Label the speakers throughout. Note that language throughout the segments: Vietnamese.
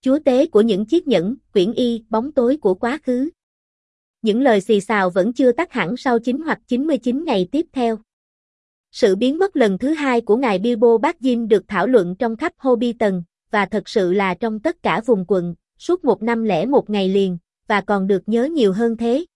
Speaker 1: chúa tế của những chiếc nhẫn, quyển y, bóng tối của quá khứ. Những lời xì xào vẫn chưa tắt hẳn sau 9 hoặc 99 ngày tiếp theo. Sự biến mất lần thứ hai của ngài Bilbo Baggins được thảo luận trong khắp Hobbiton, và thật sự là trong tất cả vùng quận, suốt 1 năm lẻ 1 ngày liền, và còn được nhớ nhiều hơn thế.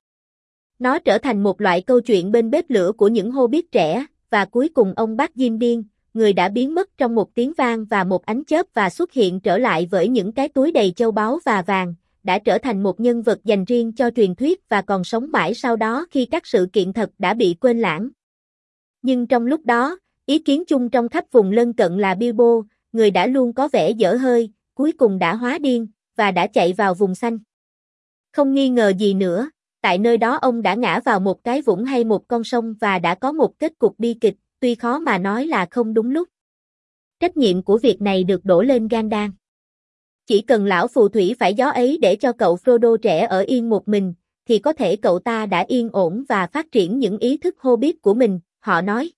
Speaker 1: Nó trở thành một loại câu chuyện bên bếp lửa của những Hobbit trẻ, và cuối cùng ông Baggins điên, người đã biến mất trong một tiếng vang và một ánh chớp và xuất hiện trở lại với những cái túi đầy châu báu và vàng, đã trở thành một nhân vật dành riêng cho truyền thuyết và còn sống mãi sau đó khi các sự kiện thật đã bị quên lãng. Nhưng trong lúc đó, ý kiến chung trong khắp vùng lân cận là Bilbo, người đã luôn có vẻ dở hơi, cuối cùng đã hóa điên, và đã chạy vào vùng xanh. Không nghi ngờ gì nữa, tại nơi đó ông đã ngã vào một cái vũng hay một con sông và đã có một kết cục bi kịch, tuy khó mà nói là không đúng lúc. Trách nhiệm của việc này được đổ lên Gandalf. Chỉ cần lão phù thủy phải gió ấy để cho cậu Frodo trẻ ở yên một mình, thì có thể cậu ta đã yên ổn và phát triển những ý thức Hobbit của mình, họ nói.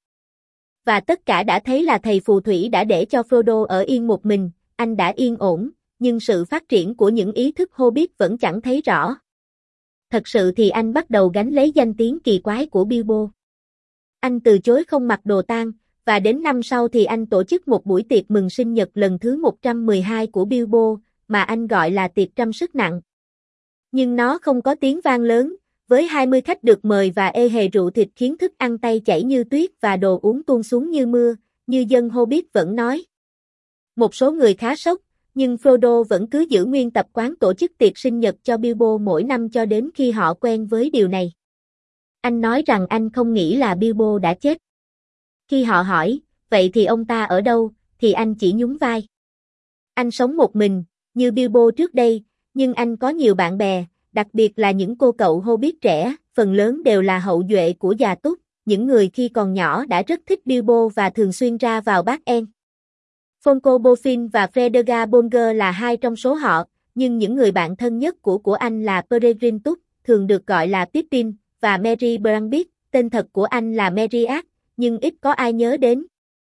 Speaker 1: Và tất cả đã thấy là thầy phù thủy đã để cho Frodo ở yên một mình, anh đã yên ổn, nhưng sự phát triển của những ý thức Hobbit vẫn chẳng thấy rõ. Thật sự thì anh bắt đầu gánh lấy danh tiếng kỳ quái của Bilbo. Anh từ chối không mặc đồ tang, và đến năm sau thì anh tổ chức một buổi tiệc mừng sinh nhật lần thứ 112 của Bilbo, mà anh gọi là tiệc trăm sức nặng. Nhưng nó không có tiếng vang lớn, với 20 khách được mời và ê hề rượu thịt khiến thức ăn tay chảy như tuyết và đồ uống tuôn xuống như mưa, như dân Hobbit vẫn nói. Một số người khá sốc, nhưng Frodo vẫn cứ giữ nguyên tập quán tổ chức tiệc sinh nhật cho Bilbo mỗi năm cho đến khi họ quen với điều này. Anh nói rằng anh không nghĩ là Bilbo đã chết. Khi họ hỏi, vậy thì ông ta ở đâu, thì anh chỉ nhún vai. Anh sống một mình, như Bilbo trước đây, nhưng anh có nhiều bạn bè, đặc biệt là những cô cậu Hobbit trẻ, phần lớn đều là hậu duệ của già Túc, những người khi còn nhỏ đã rất thích Bilbo và thường xuyên ra vào Bát En. Folco Boffin và Fredega Bolger là hai trong số họ, nhưng những người bạn thân nhất của anh là Peregrine Túc, thường được gọi là Pippin, và Merry Brambit, tên thật của anh là Merriac, nhưng ít có ai nhớ đến.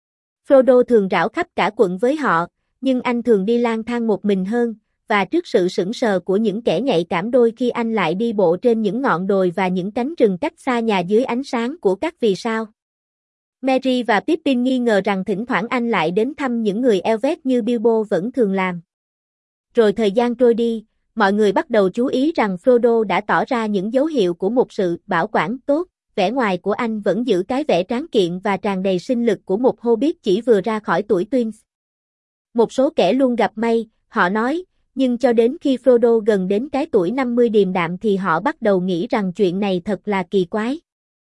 Speaker 1: Frodo thường rảo khắp cả quận với họ, nhưng anh thường đi lang thang một mình hơn, và trước sự sững sờ của những kẻ nhạy cảm đôi khi anh lại đi bộ trên những ngọn đồi và những cánh rừng cách xa nhà dưới ánh sáng của các vì sao. Merry và Pippin nghi ngờ rằng thỉnh thoảng anh lại đến thăm những người Elvet như Bilbo vẫn thường làm. Rồi thời gian trôi đi, mọi người bắt đầu chú ý rằng Frodo đã tỏ ra những dấu hiệu của một sự bảo quản tốt, vẻ ngoài của anh vẫn giữ cái vẻ tráng kiện và tràn đầy sinh lực của một Hobbit chỉ vừa ra khỏi tuổi Twins. Một số kẻ luôn gặp may, họ nói, nhưng cho đến khi Frodo gần đến cái tuổi 50 điềm đạm thì họ bắt đầu nghĩ rằng chuyện này thật là kỳ quái.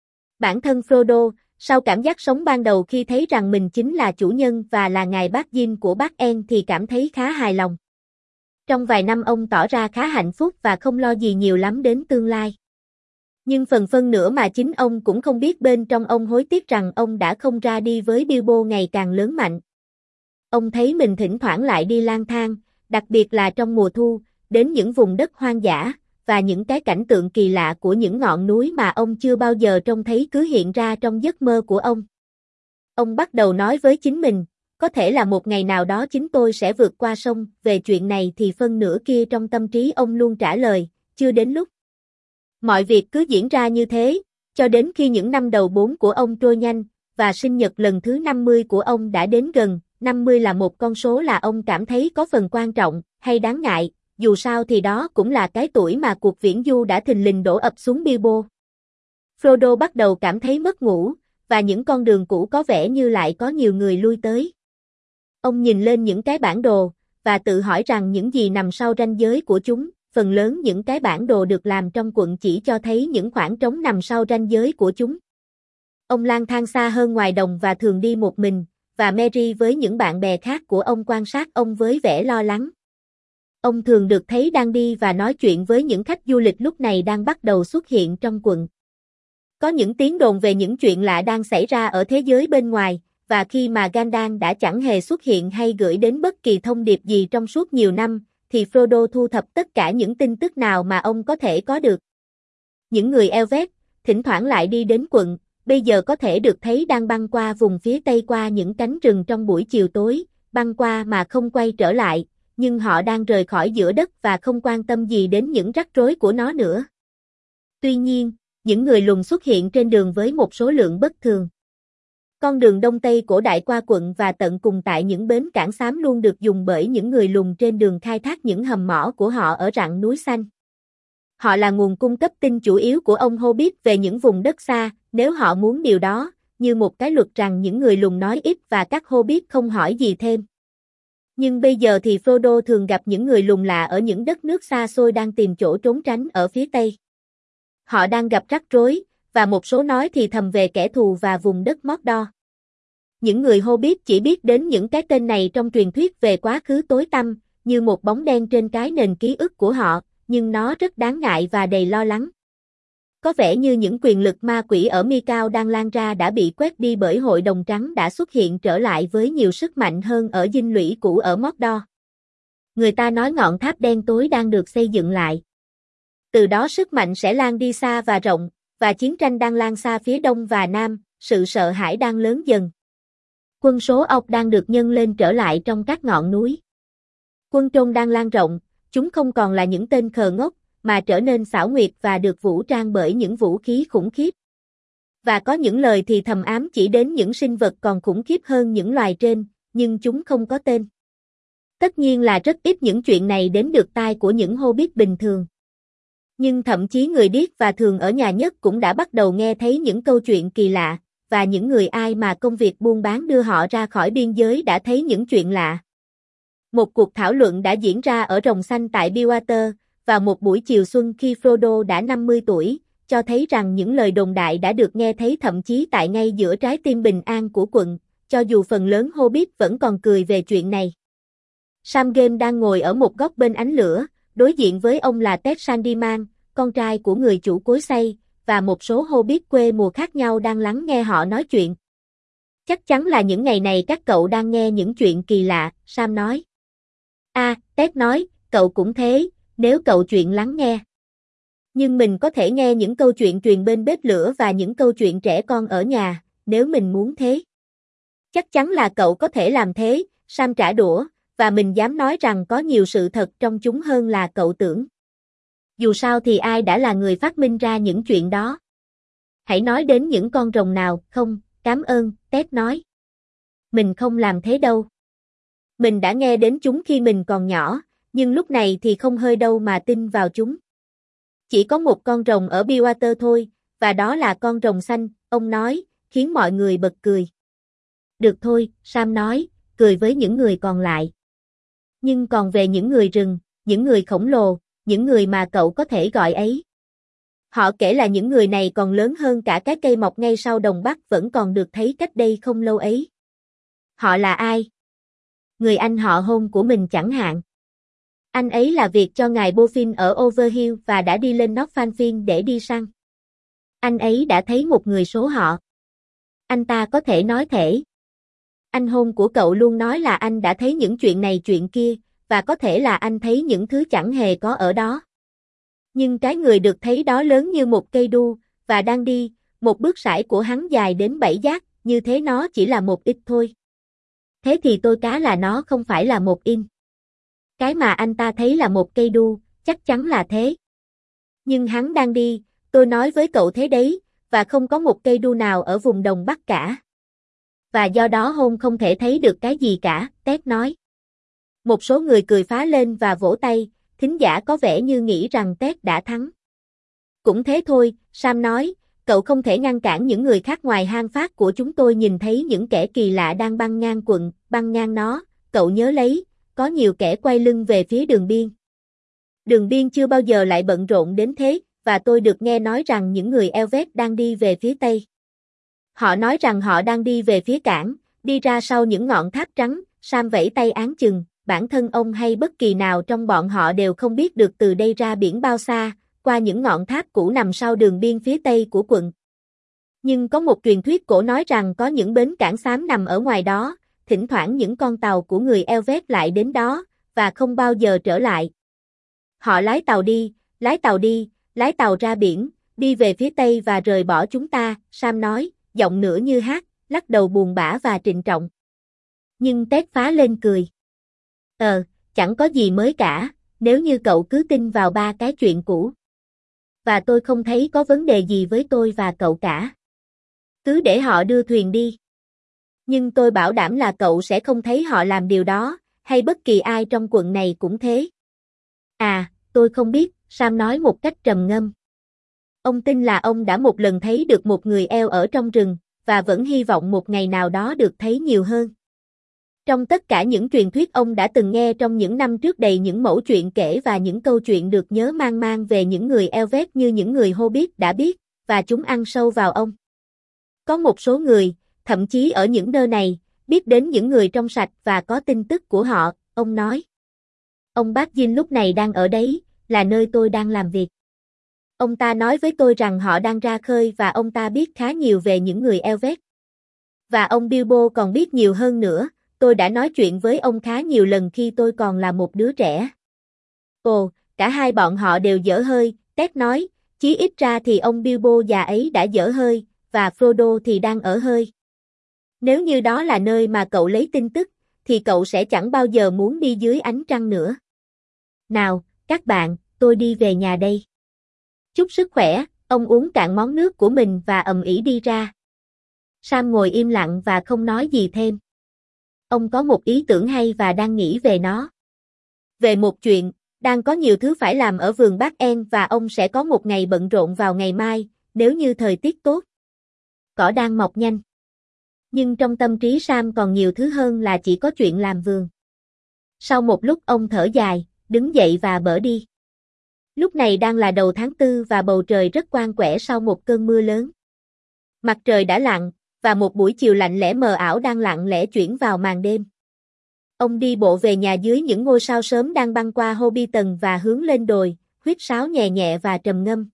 Speaker 1: Bản thân Frodo, sau cảm giác sống ban đầu khi thấy rằng mình chính là chủ nhân và là ngài Baggins của Bát En thì cảm thấy khá hài lòng. Trong vài năm ông tỏ ra khá hạnh phúc và không lo gì nhiều lắm đến tương lai. Nhưng phần phân nữa mà chính ông cũng không biết bên trong ông hối tiếc rằng ông đã không ra đi với Bilbo ngày càng lớn mạnh. Ông thấy mình thỉnh thoảng lại đi lang thang, đặc biệt là trong mùa thu, đến những vùng đất hoang dã, và những cái cảnh tượng kỳ lạ của những ngọn núi mà ông chưa bao giờ trông thấy cứ hiện ra trong giấc mơ của ông. Ông bắt đầu nói với chính mình, có thể là một ngày nào đó chính tôi sẽ vượt qua sông, về chuyện này thì phân nửa kia trong tâm trí ông luôn trả lời, chưa đến lúc. Mọi việc cứ diễn ra như thế, cho đến khi những năm đầu 4 của ông trôi nhanh, và sinh nhật lần thứ 50 của ông đã đến gần. 50 là một con số là ông cảm thấy có phần quan trọng, hay đáng ngại, dù sao thì đó cũng là cái tuổi mà cuộc viễn du đã thình lình đổ ập xuống Bilbo. Frodo bắt đầu cảm thấy mất ngủ, và những con đường cũ có vẻ như lại có nhiều người lui tới. Ông nhìn lên những cái bản đồ, và tự hỏi rằng những gì nằm sau ranh giới của chúng, phần lớn những cái bản đồ được làm trong quận chỉ cho thấy những khoảng trống nằm sau ranh giới của chúng. Ông lang thang xa hơn ngoài đồng và thường đi một mình, và Merry với những bạn bè khác của ông quan sát ông với vẻ lo lắng. Ông thường được thấy đang đi và nói chuyện với những khách du lịch lúc này đang bắt đầu xuất hiện trong quận. Có những tiếng đồn về những chuyện lạ đang xảy ra ở thế giới bên ngoài, và khi mà Gandalf đã chẳng hề xuất hiện hay gửi đến bất kỳ thông điệp gì trong suốt nhiều năm, thì Frodo thu thập tất cả những tin tức nào mà ông có thể có được. Những người Elvet, thỉnh thoảng lại đi đến quận, bây giờ có thể được thấy đang băng qua vùng phía tây qua những cánh rừng trong buổi chiều tối, băng qua mà không quay trở lại, nhưng họ đang rời khỏi giữa đất và không quan tâm gì đến những rắc rối của nó nữa. Tuy nhiên, những người lùn xuất hiện trên đường với một số lượng bất thường. Con đường đông tây cổ đại qua quận và tận cùng tại những bến cảng xám luôn được dùng bởi những người lùn trên đường khai thác những hầm mỏ của họ ở rặng núi xanh. Họ là nguồn cung cấp tin chủ yếu của ông Hobbit về những vùng đất xa, nếu họ muốn điều đó, như một cái luật rằng những người lùn nói ít và các Hobbit không hỏi gì thêm. Nhưng bây giờ thì Frodo thường gặp những người lùn lạ ở những đất nước xa xôi đang tìm chỗ trốn tránh ở phía Tây. Họ đang gặp rắc rối, và một số nói thì thầm về kẻ thù và vùng đất Mordor. Những người Hobbit chỉ biết đến những cái tên này trong truyền thuyết về quá khứ tối tăm, như một bóng đen trên cái nền ký ức của họ, nhưng nó rất đáng ngại và đầy lo lắng. Có vẻ như những quyền lực ma quỷ ở Mikao đang lan ra đã bị quét đi bởi Hội đồng Trắng đã xuất hiện trở lại với nhiều sức mạnh hơn ở dinh lũy cũ ở Mordor. Người ta nói ngọn tháp đen tối đang được xây dựng lại. Từ đó sức mạnh sẽ lan đi xa và rộng, và chiến tranh đang lan xa phía đông và nam, sự sợ hãi đang lớn dần. Quân số ọc đang được nhân lên trở lại trong các ngọn núi. Quân Trôn đang lan rộng, chúng không còn là những tên khờ ngốc, mà trở nên xảo quyệt và được vũ trang bởi những vũ khí khủng khiếp. Và có những lời thì thầm ám chỉ đến những sinh vật còn khủng khiếp hơn những loài trên, nhưng chúng không có tên. Tất nhiên là rất ít những chuyện này đến được tai của những Hobbit bình thường. Nhưng thậm chí người điếc và thường ở nhà nhất cũng đã bắt đầu nghe thấy những câu chuyện kỳ lạ, và những người ai mà công việc buôn bán đưa họ ra khỏi biên giới đã thấy những chuyện lạ. Một cuộc thảo luận đã diễn ra ở Rồng Xanh tại Bywater, vào một buổi chiều xuân khi Frodo đã 50 tuổi, cho thấy rằng những lời đồn đại đã được nghe thấy thậm chí tại ngay giữa trái tim bình an của quận, cho dù phần lớn Hobbit vẫn còn cười về chuyện này. Sam Game đang ngồi ở một góc bên ánh lửa, đối diện với ông là Ted Sandyman, con trai của người chủ cối xay, và một số Hobbit quê mùa khác nhau đang lắng nghe họ nói chuyện. Chắc chắn là những ngày này các cậu đang nghe những chuyện kỳ lạ, Sam nói. Ted nói, cậu cũng thế, nếu cậu chuyện lắng nghe. Nhưng mình có thể nghe những câu chuyện truyền bên bếp lửa và những câu chuyện trẻ con ở nhà, nếu mình muốn thế. Chắc chắn là cậu có thể làm thế, Sam trả đũa, và mình dám nói rằng có nhiều sự thật trong chúng hơn là cậu tưởng. Dù sao thì ai đã là người phát minh ra những chuyện đó? Hãy nói đến những con rồng nào, không, cảm ơn, Ted nói. Mình không làm thế đâu. Mình đã nghe đến chúng khi mình còn nhỏ, nhưng lúc này thì không hơi đâu mà tin vào chúng. Chỉ có một con rồng ở Bywater thôi, và đó là con rồng xanh, ông nói, khiến mọi người bật cười. Được thôi, Sam nói, cười với những người còn lại. Nhưng còn về những người rừng, những người khổng lồ, những người mà cậu có thể gọi ấy. Họ kể là những người này còn lớn hơn cả cái cây mọc ngay sau đồng Bắc vẫn còn được thấy cách đây không lâu ấy. Họ là ai? Người anh họ hôn của mình chẳng hạn. Anh ấy là việc cho ngài Boffin ở Overhill và đã đi lên Northampton để đi săn. Anh ấy đã thấy một người số họ. Anh ta có thể nói thể. Anh hôn của cậu luôn nói là anh đã thấy những chuyện này chuyện kia, và có thể là anh thấy những thứ chẳng hề có ở đó. Nhưng cái người được thấy đó lớn như một cây đu, và đang đi, một bước sải của hắn dài đến 7 giác, như thế nó chỉ là một ít thôi. Thế thì tôi cá là nó không phải là một in. Cái mà anh ta thấy là một cây đu, chắc chắn là thế. Nhưng hắn đang đi, tôi nói với cậu thế đấy, và không có một cây đu nào ở vùng đồng Bắc cả. Và do đó hôn không thể thấy được cái gì cả, Ted nói. Một số người cười phá lên và vỗ tay, thính giả có vẻ như nghĩ rằng Ted đã thắng. Cũng thế thôi, Sam nói, cậu không thể ngăn cản những người khác ngoài hang phát của chúng tôi nhìn thấy những kẻ kỳ lạ đang băng ngang quận, băng ngang nó, cậu nhớ lấy, có nhiều kẻ quay lưng về phía đường biên. Đường biên chưa bao giờ lại bận rộn đến thế, và tôi được nghe nói rằng những người Elvet đang đi về phía Tây. Họ nói rằng họ đang đi về phía cảng, đi ra sau những ngọn tháp trắng, Sam vẫy tay áng chừng, bản thân ông hay bất kỳ nào trong bọn họ đều không biết được từ đây ra biển bao xa, qua những ngọn tháp cũ nằm sau đường biên phía Tây của quận. Nhưng có một truyền thuyết cổ nói rằng có những bến cảng xám nằm ở ngoài đó, thỉnh thoảng những con tàu của người Elvet lại đến đó, và không bao giờ trở lại. Họ lái tàu đi, lái tàu đi, lái tàu ra biển, đi về phía Tây và rời bỏ chúng ta, Sam nói, giọng nửa như hát, lắc đầu buồn bã và trịnh trọng. Nhưng Ted phá lên cười. chẳng có gì mới cả, nếu như cậu cứ tin vào 3 cái chuyện cũ. Và tôi không thấy có vấn đề gì với tôi và cậu cả. Cứ để họ đưa thuyền đi. Nhưng tôi bảo đảm là cậu sẽ không thấy họ làm điều đó, hay bất kỳ ai trong quận này cũng thế. À, tôi không biết, Sam nói một cách trầm ngâm. Ông tin là ông đã một lần thấy được một người eo ở trong rừng, và vẫn hy vọng một ngày nào đó được thấy nhiều hơn. Trong tất cả những truyền thuyết ông đã từng nghe trong những năm trước đầy những mẩu chuyện kể và những câu chuyện được nhớ mang mang về những người Elvet như những người Hobbit đã biết, và chúng ăn sâu vào ông. Có một số người, thậm chí ở những nơi này, biết đến những người trong sạch và có tin tức của họ, ông nói. Ông bác Jin lúc này đang ở đấy, là nơi tôi đang làm việc. Ông ta nói với tôi rằng họ đang ra khơi và ông ta biết khá nhiều về những người Elvet. Và ông Bilbo còn biết nhiều hơn nữa, tôi đã nói chuyện với ông khá nhiều lần khi tôi còn là một đứa trẻ. Ồ, cả hai bọn họ đều dở hơi, Ted nói, chí ít ra thì ông Bilbo già ấy đã dở hơi, và Frodo thì đang ở hơi. Nếu như đó là nơi mà cậu lấy tin tức, thì cậu sẽ chẳng bao giờ muốn đi dưới ánh trăng nữa. Nào, các bạn, tôi đi về nhà đây. Chúc sức khỏe, ông uống cạn món nước của mình và ầm ĩ đi ra. Sam ngồi im lặng và không nói gì thêm. Ông có một ý tưởng hay và đang nghĩ về nó. Về một chuyện, đang có nhiều thứ phải làm ở vườn Bác En và ông sẽ có một ngày bận rộn vào ngày mai, nếu như thời tiết tốt. Cỏ đang mọc nhanh. Nhưng trong tâm trí Sam còn nhiều thứ hơn là chỉ có chuyện làm vườn. Sau một lúc ông thở dài, đứng dậy và bở đi. Lúc này đang là đầu tháng 4 và bầu trời rất quang quẻ sau một cơn mưa lớn. Mặt trời đã lặn, và một buổi chiều lạnh lẽ mờ ảo đang lặng lẽ chuyển vào màn đêm. Ông đi bộ về nhà dưới những ngôi sao sớm đang băng qua Hobbiton và hướng lên đồi, huýt sáo nhẹ nhẹ và trầm ngâm.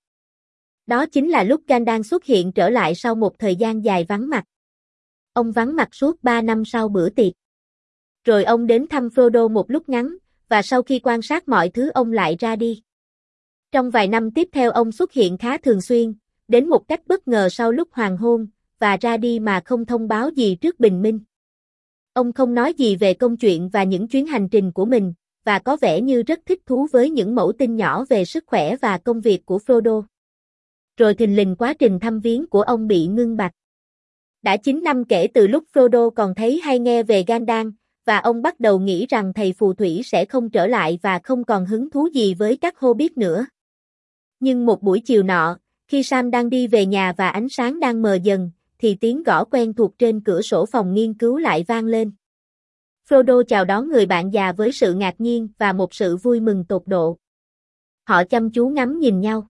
Speaker 1: Đó chính là lúc Gandalf xuất hiện trở lại sau một thời gian dài vắng mặt. Ông vắng mặt suốt 3 năm sau bữa tiệc. Rồi ông đến thăm Frodo một lúc ngắn, và sau khi quan sát mọi thứ ông lại ra đi. Trong vài năm tiếp theo ông xuất hiện khá thường xuyên, đến một cách bất ngờ sau lúc hoàng hôn, và ra đi mà không thông báo gì trước bình minh. Ông không nói gì về công chuyện và những chuyến hành trình của mình, và có vẻ như rất thích thú với những mẩu tin nhỏ về sức khỏe và công việc của Frodo. Rồi thình lình quá trình thăm viếng của ông bị ngưng bặt. Đã 9 năm kể từ lúc Frodo còn thấy hay nghe về Gandalf, và ông bắt đầu nghĩ rằng thầy phù thủy sẽ không trở lại và không còn hứng thú gì với các Hobbit nữa. Nhưng một buổi chiều nọ, khi Sam đang đi về nhà và ánh sáng đang mờ dần, thì tiếng gõ quen thuộc trên cửa sổ phòng nghiên cứu lại vang lên. Frodo chào đón người bạn già với sự ngạc nhiên và một sự vui mừng tột độ. Họ chăm chú ngắm nhìn nhau.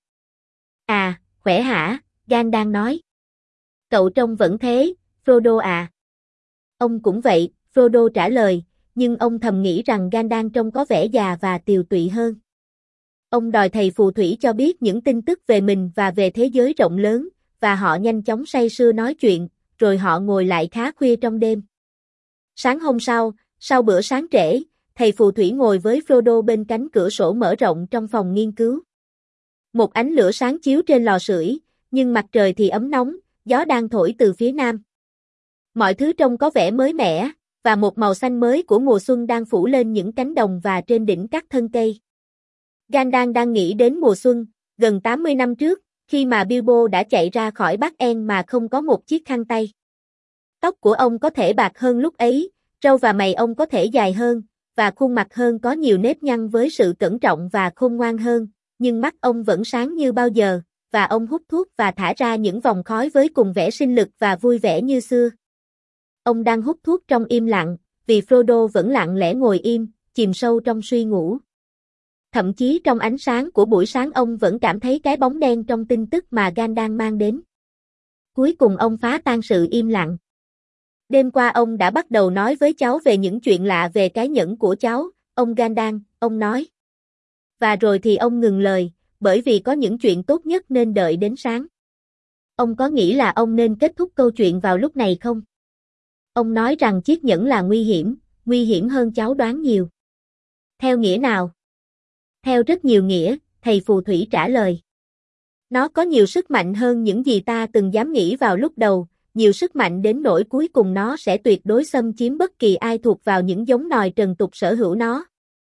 Speaker 1: À, khỏe hả, Gandalf nói. Cậu trông vẫn thế, Frodo à. Ông cũng vậy, Frodo trả lời, nhưng ông thầm nghĩ rằng Gandalf trông có vẻ già và tiều tụy hơn. Ông đòi thầy phù thủy cho biết những tin tức về mình và về thế giới rộng lớn, và họ nhanh chóng say sưa nói chuyện, rồi họ ngồi lại khá khuya trong đêm. Sáng hôm sau bữa sáng trễ, thầy phù thủy ngồi với Frodo bên cánh cửa sổ mở rộng trong phòng nghiên cứu. Một ánh lửa sáng chiếu trên lò sưởi, nhưng mặt trời thì ấm nóng, gió đang thổi từ phía nam. Mọi thứ trông có vẻ mới mẻ, và một màu xanh mới của mùa xuân đang phủ lên những cánh đồng và trên đỉnh các thân cây. Gandalf đang nghĩ đến mùa xuân, gần 80 năm trước, khi mà Bilbo đã chạy ra khỏi Bác En mà không có một chiếc khăn tay. Tóc của ông có thể bạc hơn lúc ấy, râu và mày ông có thể dài hơn, và khuôn mặt hơn có nhiều nếp nhăn với sự cẩn trọng và khôn ngoan hơn, nhưng mắt ông vẫn sáng như bao giờ, và ông hút thuốc và thả ra những vòng khói với cùng vẻ sinh lực và vui vẻ như xưa. Ông đang hút thuốc trong im lặng, vì Frodo vẫn lặng lẽ ngồi im, chìm sâu trong suy ngủ. Thậm chí trong ánh sáng của buổi sáng ông vẫn cảm thấy cái bóng đen trong tin tức mà Gandalf mang đến. Cuối cùng ông phá tan sự im lặng. Đêm qua ông đã bắt đầu nói với cháu về những chuyện lạ về cái nhẫn của cháu, ông Gandalf, ông nói. Và rồi thì ông ngừng lời, bởi vì có những chuyện tốt nhất nên đợi đến sáng. Ông có nghĩ là ông nên kết thúc câu chuyện vào lúc này không? Ông nói rằng chiếc nhẫn là nguy hiểm hơn cháu đoán nhiều. Theo nghĩa nào? Theo rất nhiều nghĩa, thầy phù thủy trả lời. Nó có nhiều sức mạnh hơn những gì ta từng dám nghĩ vào lúc đầu, nhiều sức mạnh đến nỗi cuối cùng nó sẽ tuyệt đối xâm chiếm bất kỳ ai thuộc vào những giống nòi trần tục sở hữu nó.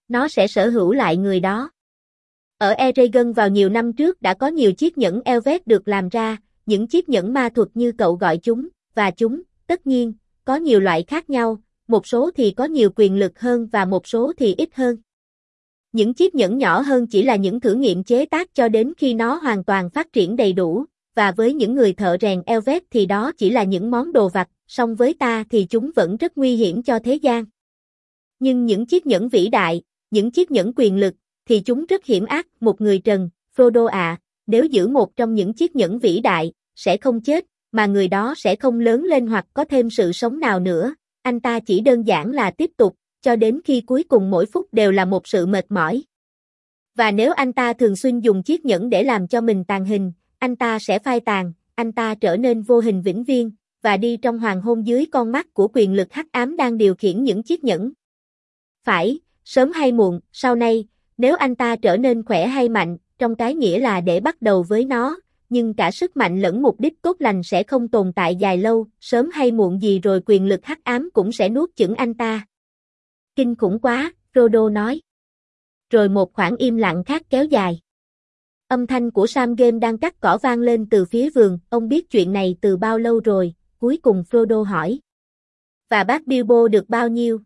Speaker 1: nó sẽ sở hữu lại người đó. Ở Eragon vào nhiều năm trước đã có nhiều chiếc nhẫn Elvet được làm ra, những chiếc nhẫn ma thuật như cậu gọi chúng, và chúng, tất nhiên, có nhiều loại khác nhau, một số thì có nhiều quyền lực hơn và một số thì ít hơn. Những chiếc nhẫn nhỏ hơn chỉ là những thử nghiệm chế tác cho đến khi nó hoàn toàn phát triển đầy đủ, và với những người thợ rèn Elvet thì đó chỉ là những món đồ vặt, song với ta thì chúng vẫn rất nguy hiểm cho thế gian. Nhưng những chiếc nhẫn vĩ đại, những chiếc nhẫn quyền lực, thì chúng rất hiểm ác, một người trần, Frodo ạ, nếu giữ một trong những chiếc nhẫn vĩ đại, sẽ không chết, mà người đó sẽ không lớn lên hoặc có thêm sự sống nào nữa, anh ta chỉ đơn giản là tiếp tục, cho đến khi cuối cùng mỗi phút đều là một sự mệt mỏi. Và nếu anh ta thường xuyên dùng chiếc nhẫn để làm cho mình tàn hình, anh ta sẽ phai tàn, anh ta trở nên vô hình vĩnh viễn, và đi trong hoàng hôn dưới con mắt của quyền lực hắc ám đang điều khiển những chiếc nhẫn. Phải, sớm hay muộn, sau này, nếu anh ta trở nên khỏe hay mạnh, trong cái nghĩa là để bắt đầu với nó, nhưng cả sức mạnh lẫn mục đích tốt lành sẽ không tồn tại dài lâu, sớm hay muộn gì rồi quyền lực hắc ám cũng sẽ nuốt chửng anh ta. Kinh khủng quá, Frodo nói. Rồi một khoảng im lặng khác kéo dài. Âm thanh của Sam Game đang cắt cỏ vang lên từ phía vườn, ông biết chuyện này từ bao lâu rồi, cuối cùng Frodo hỏi. Và bác Bilbo được bao nhiêu?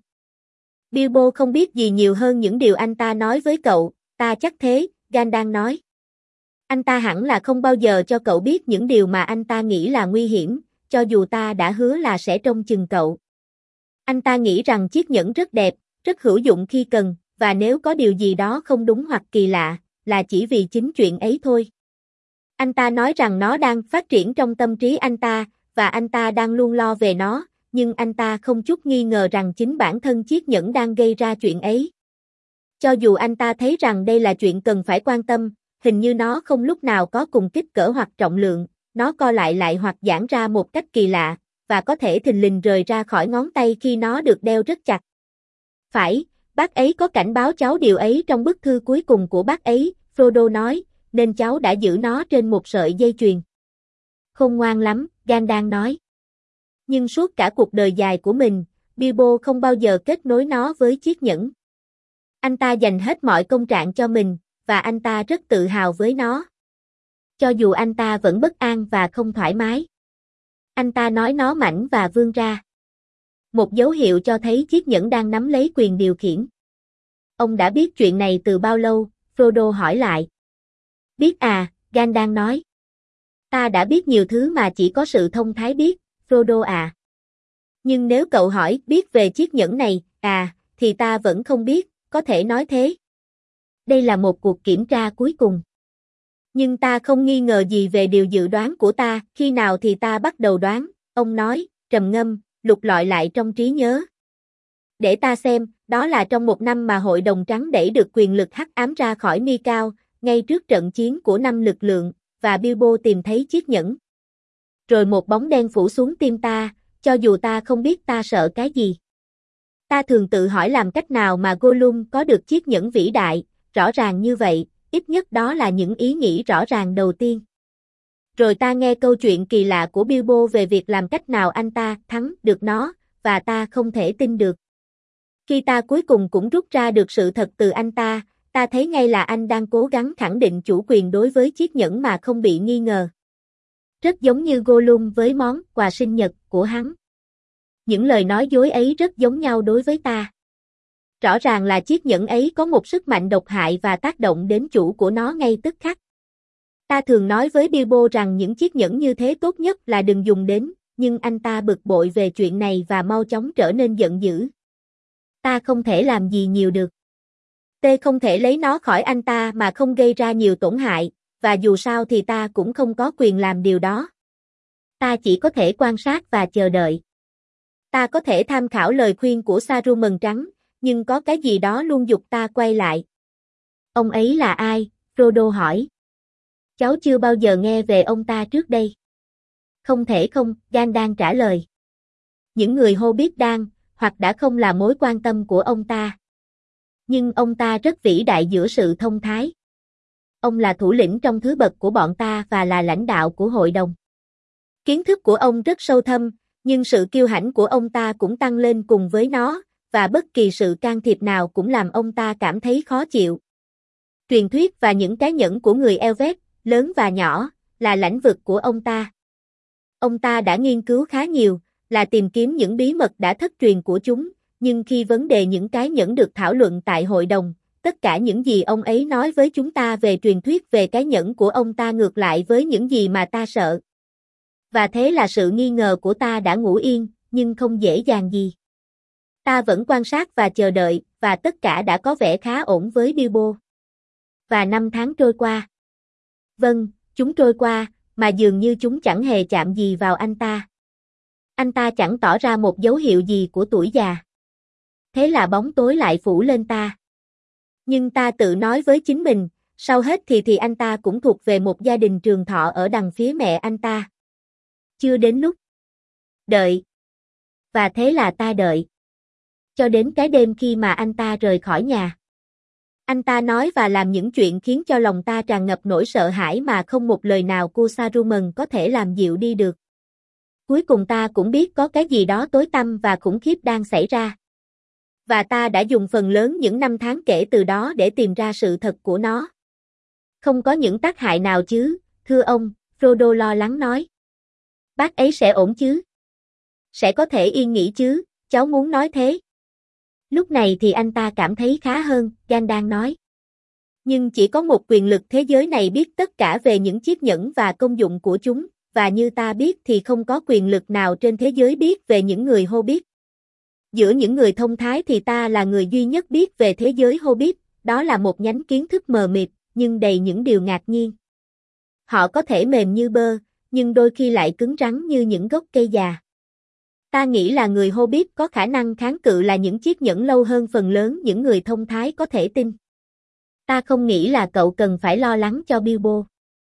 Speaker 1: Bilbo không biết gì nhiều hơn những điều anh ta nói với cậu, ta chắc thế, Gandalf nói. Anh ta hẳn là không bao giờ cho cậu biết những điều mà anh ta nghĩ là nguy hiểm, cho dù ta đã hứa là sẽ trông chừng cậu. Anh ta nghĩ rằng chiếc nhẫn rất đẹp, rất hữu dụng khi cần, và nếu có điều gì đó không đúng hoặc kỳ lạ, là chỉ vì chính chuyện ấy thôi. Anh ta nói rằng nó đang phát triển trong tâm trí anh ta, và anh ta đang luôn lo về nó, nhưng anh ta không chút nghi ngờ rằng chính bản thân chiếc nhẫn đang gây ra chuyện ấy. Cho dù anh ta thấy rằng đây là chuyện cần phải quan tâm, hình như nó không lúc nào có cùng kích cỡ hoặc trọng lượng, nó co lại hoặc giãn ra một cách kỳ lạ, và có thể thình lình rời ra khỏi ngón tay khi nó được đeo rất chặt. Phải, bác ấy có cảnh báo cháu điều ấy trong bức thư cuối cùng của bác ấy, Frodo nói, nên cháu đã giữ nó trên một sợi dây chuyền. Khôn ngoan lắm, Gandalf nói. Nhưng suốt cả cuộc đời dài của mình, Bilbo không bao giờ kết nối nó với chiếc nhẫn. Anh ta dành hết mọi công trạng cho mình, và anh ta rất tự hào với nó. Cho dù anh ta vẫn bất an và không thoải mái. Anh ta nói nó mảnh và vươn ra. Một dấu hiệu cho thấy chiếc nhẫn đang nắm lấy quyền điều khiển. Ông đã biết chuyện này từ bao lâu? Frodo hỏi lại. Biết à, Gandalf nói. Ta đã biết nhiều thứ mà chỉ có sự thông thái biết, Frodo à. Nhưng nếu cậu hỏi biết về chiếc nhẫn này, thì ta vẫn không biết, có thể nói thế. Đây là một cuộc kiểm tra cuối cùng. Nhưng ta không nghi ngờ gì về điều dự đoán của ta, khi nào thì ta bắt đầu đoán, ông nói, trầm ngâm, lục lọi lại trong trí nhớ. Để ta xem, đó là trong một năm mà Hội đồng Trắng đẩy được quyền lực hắc ám ra khỏi Mikau, ngay trước trận chiến của 5 lực lượng, và Bilbo tìm thấy chiếc nhẫn. Rồi một bóng đen phủ xuống tim ta, cho dù ta không biết ta sợ cái gì. Ta thường tự hỏi làm cách nào mà Gollum có được chiếc nhẫn vĩ đại, rõ ràng như vậy, ít nhất đó là những ý nghĩ rõ ràng đầu tiên. Rồi ta nghe câu chuyện kỳ lạ của Bilbo về việc làm cách nào anh ta thắng được nó, và ta không thể tin được. Khi ta cuối cùng cũng rút ra được sự thật từ anh ta, ta thấy ngay là anh đang cố gắng khẳng định chủ quyền đối với chiếc nhẫn mà không bị nghi ngờ. Rất giống như Gollum với món quà sinh nhật của hắn. Những lời nói dối ấy rất giống nhau đối với ta. Rõ ràng là chiếc nhẫn ấy có một sức mạnh độc hại và tác động đến chủ của nó ngay tức khắc. Ta thường nói với Bilbo rằng những chiếc nhẫn như thế tốt nhất là đừng dùng đến, nhưng anh ta bực bội về chuyện này và mau chóng trở nên giận dữ. Ta không thể làm gì nhiều được. T không thể lấy nó khỏi anh ta mà không gây ra nhiều tổn hại, và dù sao thì ta cũng không có quyền làm điều đó. Ta chỉ có thể quan sát và chờ đợi. Ta có thể tham khảo lời khuyên của Saruman Trắng, nhưng có cái gì đó luôn giục ta quay lại. Ông ấy là ai? Frodo hỏi. Cháu chưa bao giờ nghe về ông ta trước đây. Không thể không, Gandalf trả lời. Những người Hobbit đang, hoặc đã không là mối quan tâm của ông ta. Nhưng ông ta rất vĩ đại giữa sự thông thái. Ông là thủ lĩnh trong thứ bậc của bọn ta và là lãnh đạo của hội đồng. Kiến thức của ông rất sâu thâm, nhưng sự kiêu hãnh của ông ta cũng tăng lên cùng với nó, và bất kỳ sự can thiệp nào cũng làm ông ta cảm thấy khó chịu. Truyền thuyết và những cái nhẫn của người Elvet, lớn và nhỏ, là lãnh vực của ông ta. Ông ta đã nghiên cứu khá nhiều, là tìm kiếm những bí mật đã thất truyền của chúng, nhưng khi vấn đề những cái nhẫn được thảo luận tại hội đồng, tất cả những gì ông ấy nói với chúng ta về truyền thuyết về cái nhẫn của ông ta ngược lại với những gì mà ta sợ. Và thế là sự nghi ngờ của ta đã ngủ yên, nhưng không dễ dàng gì. Ta vẫn quan sát và chờ đợi, và tất cả đã có vẻ khá ổn với Bilbo. Và 5 tháng trôi qua. Vâng, chúng trôi qua, mà dường như chúng chẳng hề chạm gì vào anh ta. Anh ta chẳng tỏ ra một dấu hiệu gì của tuổi già. Thế là bóng tối lại phủ lên ta. Nhưng ta tự nói với chính mình, sau hết thì anh ta cũng thuộc về một gia đình trường thọ ở đằng phía mẹ anh ta. Chưa đến lúc. Đợi. Và thế là ta đợi. Cho đến cái đêm khi mà anh ta rời khỏi nhà. Anh ta nói và làm những chuyện khiến cho lòng ta tràn ngập nỗi sợ hãi mà không một lời nào của Saruman có thể làm dịu đi được. Cuối cùng ta cũng biết có cái gì đó tối tăm và khủng khiếp đang xảy ra. Và ta đã dùng phần lớn những năm tháng kể từ đó để tìm ra sự thật của nó. Không có những tác hại nào chứ, thưa ông, Frodo lo lắng nói. Bác ấy sẽ ổn chứ? Sẽ có thể yên nghỉ chứ, cháu muốn nói thế. Lúc này thì anh ta cảm thấy khá hơn, Gandalf nói. Nhưng chỉ có một quyền lực thế giới này biết tất cả về những chiếc nhẫn và công dụng của chúng, và như ta biết thì không có quyền lực nào trên thế giới biết về những người Hobbit. Giữa những người thông thái thì ta là người duy nhất biết về thế giới Hobbit, đó là một nhánh kiến thức mờ mịt, nhưng đầy những điều ngạc nhiên. Họ có thể mềm như bơ, nhưng đôi khi lại cứng rắn như những gốc cây già. Ta nghĩ là người Hobbit có khả năng kháng cự là những chiếc nhẫn lâu hơn phần lớn những người thông thái có thể tin. Ta không nghĩ là cậu cần phải lo lắng cho Bilbo.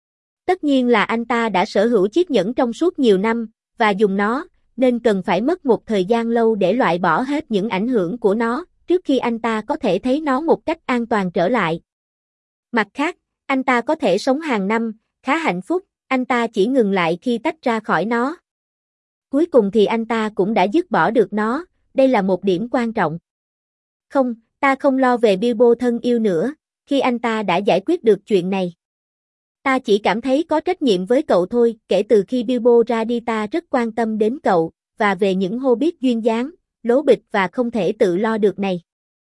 Speaker 1: Tất nhiên là anh ta đã sở hữu chiếc nhẫn trong suốt nhiều năm, và dùng nó, nên cần phải mất một thời gian lâu để loại bỏ hết những ảnh hưởng của nó, trước khi anh ta có thể thấy nó một cách an toàn trở lại. Mặt khác, anh ta có thể sống hàng năm, khá hạnh phúc, anh ta chỉ ngừng lại khi tách ra khỏi nó. Cuối cùng thì anh ta cũng đã dứt bỏ được nó, đây là một điểm quan trọng. Không, ta không lo về Bilbo thân yêu nữa, khi anh ta đã giải quyết được chuyện này. Ta chỉ cảm thấy có trách nhiệm với cậu thôi, kể từ khi Bilbo ra đi ta rất quan tâm đến cậu, và về những Hobbit duyên dáng, lố bịch và không thể tự lo được này.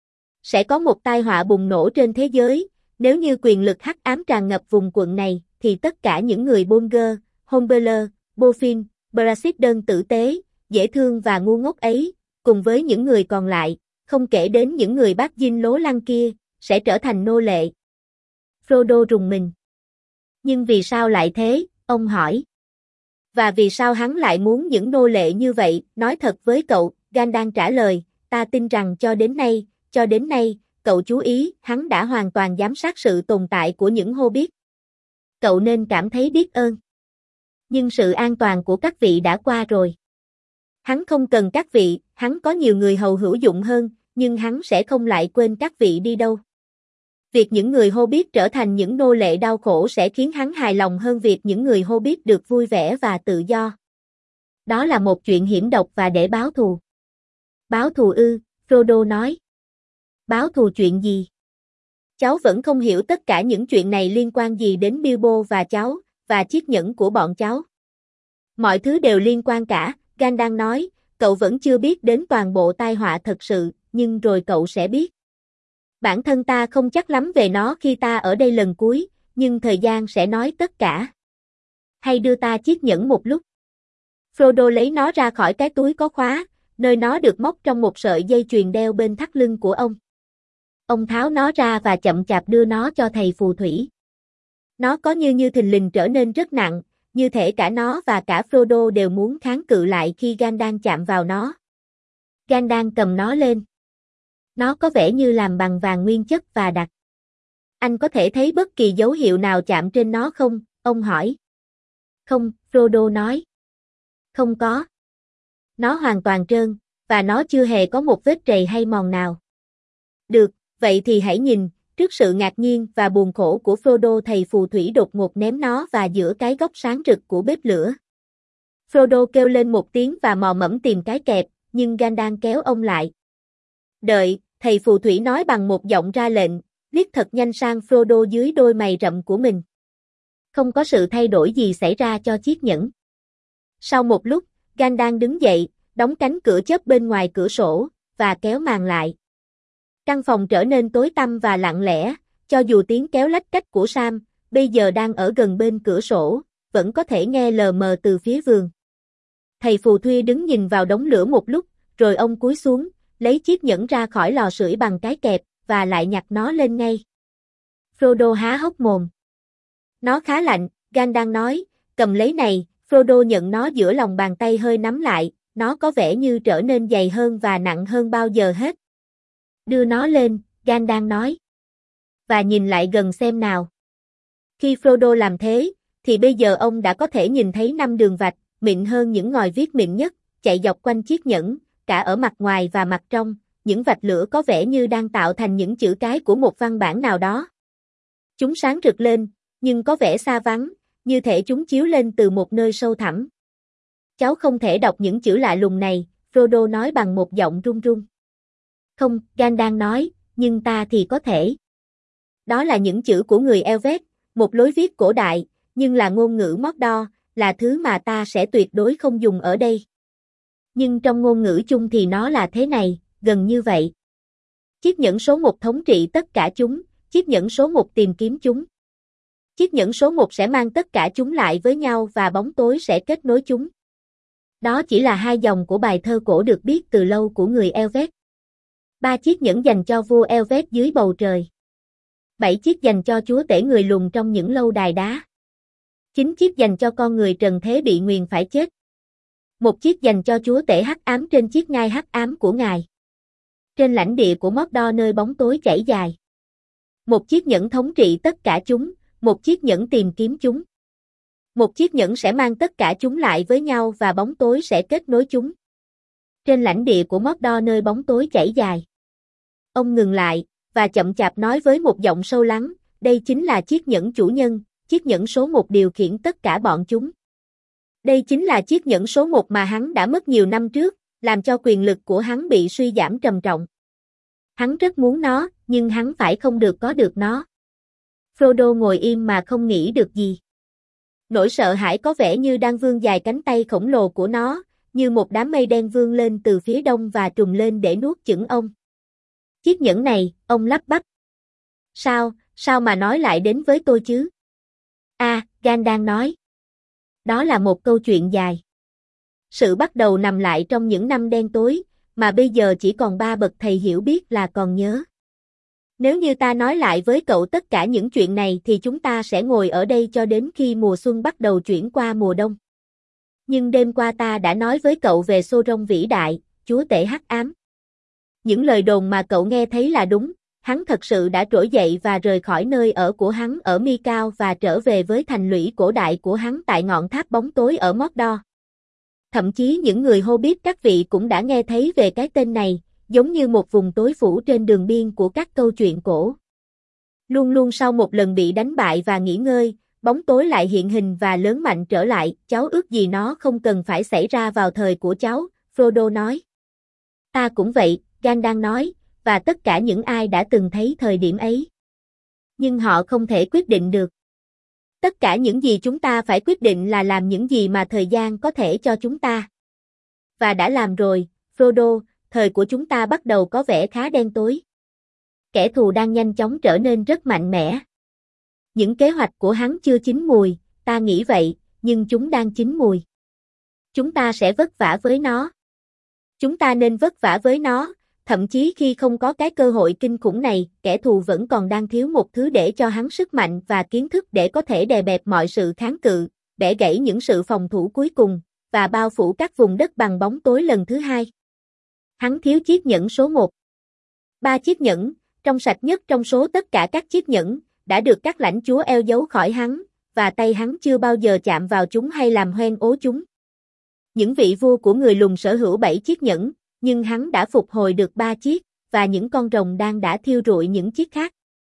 Speaker 1: Sẽ có một tai họa bùng nổ trên thế giới, nếu như quyền lực hắc ám tràn ngập vùng quận này, thì tất cả những người Bolger, Homebeller, Bofin, Braxit đơn tử tế, dễ thương và ngu ngốc ấy, cùng với những người còn lại, không kể đến những người bác dinh lố lăng kia, sẽ trở thành nô lệ. Frodo rùng mình. Nhưng vì sao lại thế, ông hỏi. Và vì sao hắn lại muốn những nô lệ như vậy, nói thật với cậu, Gandalf trả lời, ta tin rằng cho đến nay, cậu chú ý, hắn đã hoàn toàn giám sát sự tồn tại của những Hobbit. Cậu nên cảm thấy biết ơn. Nhưng sự an toàn của các vị đã qua rồi. Hắn không cần các vị, hắn có nhiều người hầu hữu dụng hơn, nhưng hắn sẽ không lại quên các vị đi đâu. Việc những người Hobbit trở thành những nô lệ đau khổ sẽ khiến hắn hài lòng hơn việc những người Hobbit được vui vẻ và tự do. Đó là một chuyện hiểm độc và để báo thù. Báo thù ư, Frodo nói. Báo thù chuyện gì? Cháu vẫn không hiểu tất cả những chuyện này liên quan gì đến Bilbo và cháu, và chiếc nhẫn của bọn cháu. Mọi thứ đều liên quan cả, Gandalf nói, cậu vẫn chưa biết đến toàn bộ tai họa thật sự, nhưng rồi cậu sẽ biết. Bản thân ta không chắc lắm về nó khi ta ở đây lần cuối, nhưng thời gian sẽ nói tất cả. Hay đưa ta chiếc nhẫn một lúc. Frodo lấy nó ra khỏi cái túi có khóa, nơi nó được móc trong một sợi dây chuyền đeo bên thắt lưng của ông. Ông tháo nó ra và chậm chạp đưa nó cho thầy phù thủy. Nó có như thình lình trở nên rất nặng, như thể cả nó và cả Frodo đều muốn kháng cự lại khi Gandalf chạm vào nó. Gandalf cầm nó lên. Nó có vẻ như làm bằng vàng nguyên chất và đặc. Anh có thể thấy bất kỳ dấu hiệu nào chạm trên nó không? Ông hỏi. Không, Frodo nói. Không có. Nó hoàn toàn trơn, và nó chưa hề có một vết trầy hay mòn nào. Được, vậy thì hãy nhìn. Trước sự ngạc nhiên và buồn khổ của Frodo, thầy phù thủy đột ngột ném nó vào giữa cái góc sáng rực của bếp lửa. Frodo kêu lên một tiếng và mò mẫm tìm cái kẹp, nhưng Gandalf kéo ông lại. Đợi, thầy phù thủy nói bằng một giọng ra lệnh, liếc thật nhanh sang Frodo dưới đôi mày rậm của mình. Không có sự thay đổi gì xảy ra cho chiếc nhẫn. Sau một lúc, Gandalf đứng dậy, đóng cánh cửa chớp bên ngoài cửa sổ, và kéo màn lại. Căn phòng trở nên tối tăm và lặng lẽ, cho dù tiếng kéo lách cách của Sam, bây giờ đang ở gần bên cửa sổ, vẫn có thể nghe lờ mờ từ phía vườn. Thầy phù thủy đứng nhìn vào đống lửa một lúc, rồi ông cúi xuống, lấy chiếc nhẫn ra khỏi lò sưởi bằng cái kẹp, và lại nhặt nó lên ngay. Frodo há hốc mồm. Nó khá lạnh, Gandalf nói, cầm lấy này. Frodo nhận nó giữa lòng bàn tay hơi nắm lại, nó có vẻ như trở nên dày hơn và nặng hơn bao giờ hết. Đưa nó lên, Gandalf nói. Và nhìn lại gần xem nào. Khi Frodo làm thế, thì bây giờ ông đã có thể nhìn thấy 5 đường vạch, mịn hơn những ngòi viết mịn nhất, chạy dọc quanh chiếc nhẫn, cả ở mặt ngoài và mặt trong, những vạch lửa có vẻ như đang tạo thành những chữ cái của một văn bản nào đó. Chúng sáng rực lên, nhưng có vẻ xa vắng, như thể chúng chiếu lên từ một nơi sâu thẳm. Cháu không thể đọc những chữ lạ lùng này, Frodo nói bằng một giọng run run. Không, Gandalf nói, nhưng ta thì có thể. Đó là những chữ của người Elvet, một lối viết cổ đại, nhưng là ngôn ngữ Mordor, là thứ mà ta sẽ tuyệt đối không dùng ở đây. Nhưng trong ngôn ngữ chung thì nó là thế này, gần như vậy. Chiếc nhẫn số 1 thống trị tất cả chúng, chiếc nhẫn số 1 tìm kiếm chúng. Chiếc nhẫn số 1 sẽ mang tất cả chúng lại với nhau và bóng tối sẽ kết nối chúng. Đó chỉ là 2 dòng của bài thơ cổ được biết từ lâu của người Elvet. 3 chiếc nhẫn dành cho vua Elvet dưới bầu trời. 7 chiếc dành cho chúa tể người lùn trong những lâu đài đá. 9 chiếc dành cho con người trần thế bị nguyền phải chết. 1 chiếc dành cho chúa tể hắc ám trên chiếc ngai hắc ám của ngài. Trên lãnh địa của Mordor nơi bóng tối chảy dài. 1 chiếc nhẫn thống trị tất cả chúng, 1 chiếc nhẫn tìm kiếm chúng. 1 chiếc nhẫn sẽ mang tất cả chúng lại với nhau và bóng tối sẽ kết nối chúng. Trên lãnh địa của Mordor nơi bóng tối chảy dài. Ông ngừng lại, và chậm chạp nói với một giọng sâu lắng, đây chính là chiếc nhẫn chủ nhân, chiếc nhẫn số 1 điều khiển tất cả bọn chúng. Đây chính là chiếc nhẫn số 1 mà hắn đã mất nhiều năm trước, làm cho quyền lực của hắn bị suy giảm trầm trọng. Hắn rất muốn nó, nhưng hắn phải không được có được nó. Frodo ngồi im mà không nghĩ được gì. Nỗi sợ hãi có vẻ như đang vươn dài cánh tay khổng lồ của nó, như một đám mây đen vươn lên từ phía đông và trùm lên để nuốt chửng ông. Chiếc nhẫn này, ông lắp bắp. Sao mà nói lại đến với tôi chứ? Gandalf nói. Đó là một câu chuyện dài. Sự bắt đầu nằm lại trong những năm đen tối, mà bây giờ chỉ còn 3 bậc thầy hiểu biết là còn nhớ. Nếu như ta nói lại với cậu tất cả những chuyện này thì chúng ta sẽ ngồi ở đây cho đến khi mùa xuân bắt đầu chuyển qua mùa đông. Nhưng đêm qua ta đã nói với cậu về Sauron vĩ đại, chúa tể hắc ám. Những lời đồn mà cậu nghe thấy là đúng, hắn thật sự đã trỗi dậy và rời khỏi nơi ở của hắn ở Mikao và trở về với thành lũy cổ đại của hắn tại ngọn tháp bóng tối ở Mordor. Thậm chí những người Hobbit các vị cũng đã nghe thấy về cái tên này, giống như một vùng tối phủ trên đường biên của các câu chuyện cổ. Luôn luôn sau một lần bị đánh bại và nghỉ ngơi, bóng tối lại hiện hình và lớn mạnh trở lại, cháu ước gì nó không cần phải xảy ra vào thời của cháu, Frodo nói. Ta cũng vậy, Gandalf nói, và tất cả những ai đã từng thấy thời điểm ấy. Nhưng họ không thể quyết định được. Tất cả những gì chúng ta phải quyết định là làm những gì mà thời gian có thể cho chúng ta. Và đã làm rồi, Frodo, thời của chúng ta bắt đầu có vẻ khá đen tối. Kẻ thù đang nhanh chóng trở nên rất mạnh mẽ. Những kế hoạch của hắn chưa chín mùi, ta nghĩ vậy, nhưng chúng đang chín mùi. Chúng ta sẽ vất vả với nó. Chúng ta nên vất vả với nó, thậm chí khi không có cái cơ hội kinh khủng này, kẻ thù vẫn còn đang thiếu một thứ để cho hắn sức mạnh và kiến thức để có thể đè bẹp mọi sự kháng cự, bẻ gãy những sự phòng thủ cuối cùng, và bao phủ các vùng đất bằng bóng tối lần thứ 2. Hắn thiếu chiếc nhẫn số 1. 3 chiếc nhẫn, trong sạch nhất trong số tất cả các chiếc nhẫn, đã được các lãnh chúa eo giấu khỏi hắn, và tay hắn chưa bao giờ chạm vào chúng hay làm hoen ố chúng. Những vị vua của người lùn sở hữu 7 chiếc nhẫn, nhưng hắn đã phục hồi được 3 chiếc, và những con rồng đang đã thiêu rụi những chiếc khác.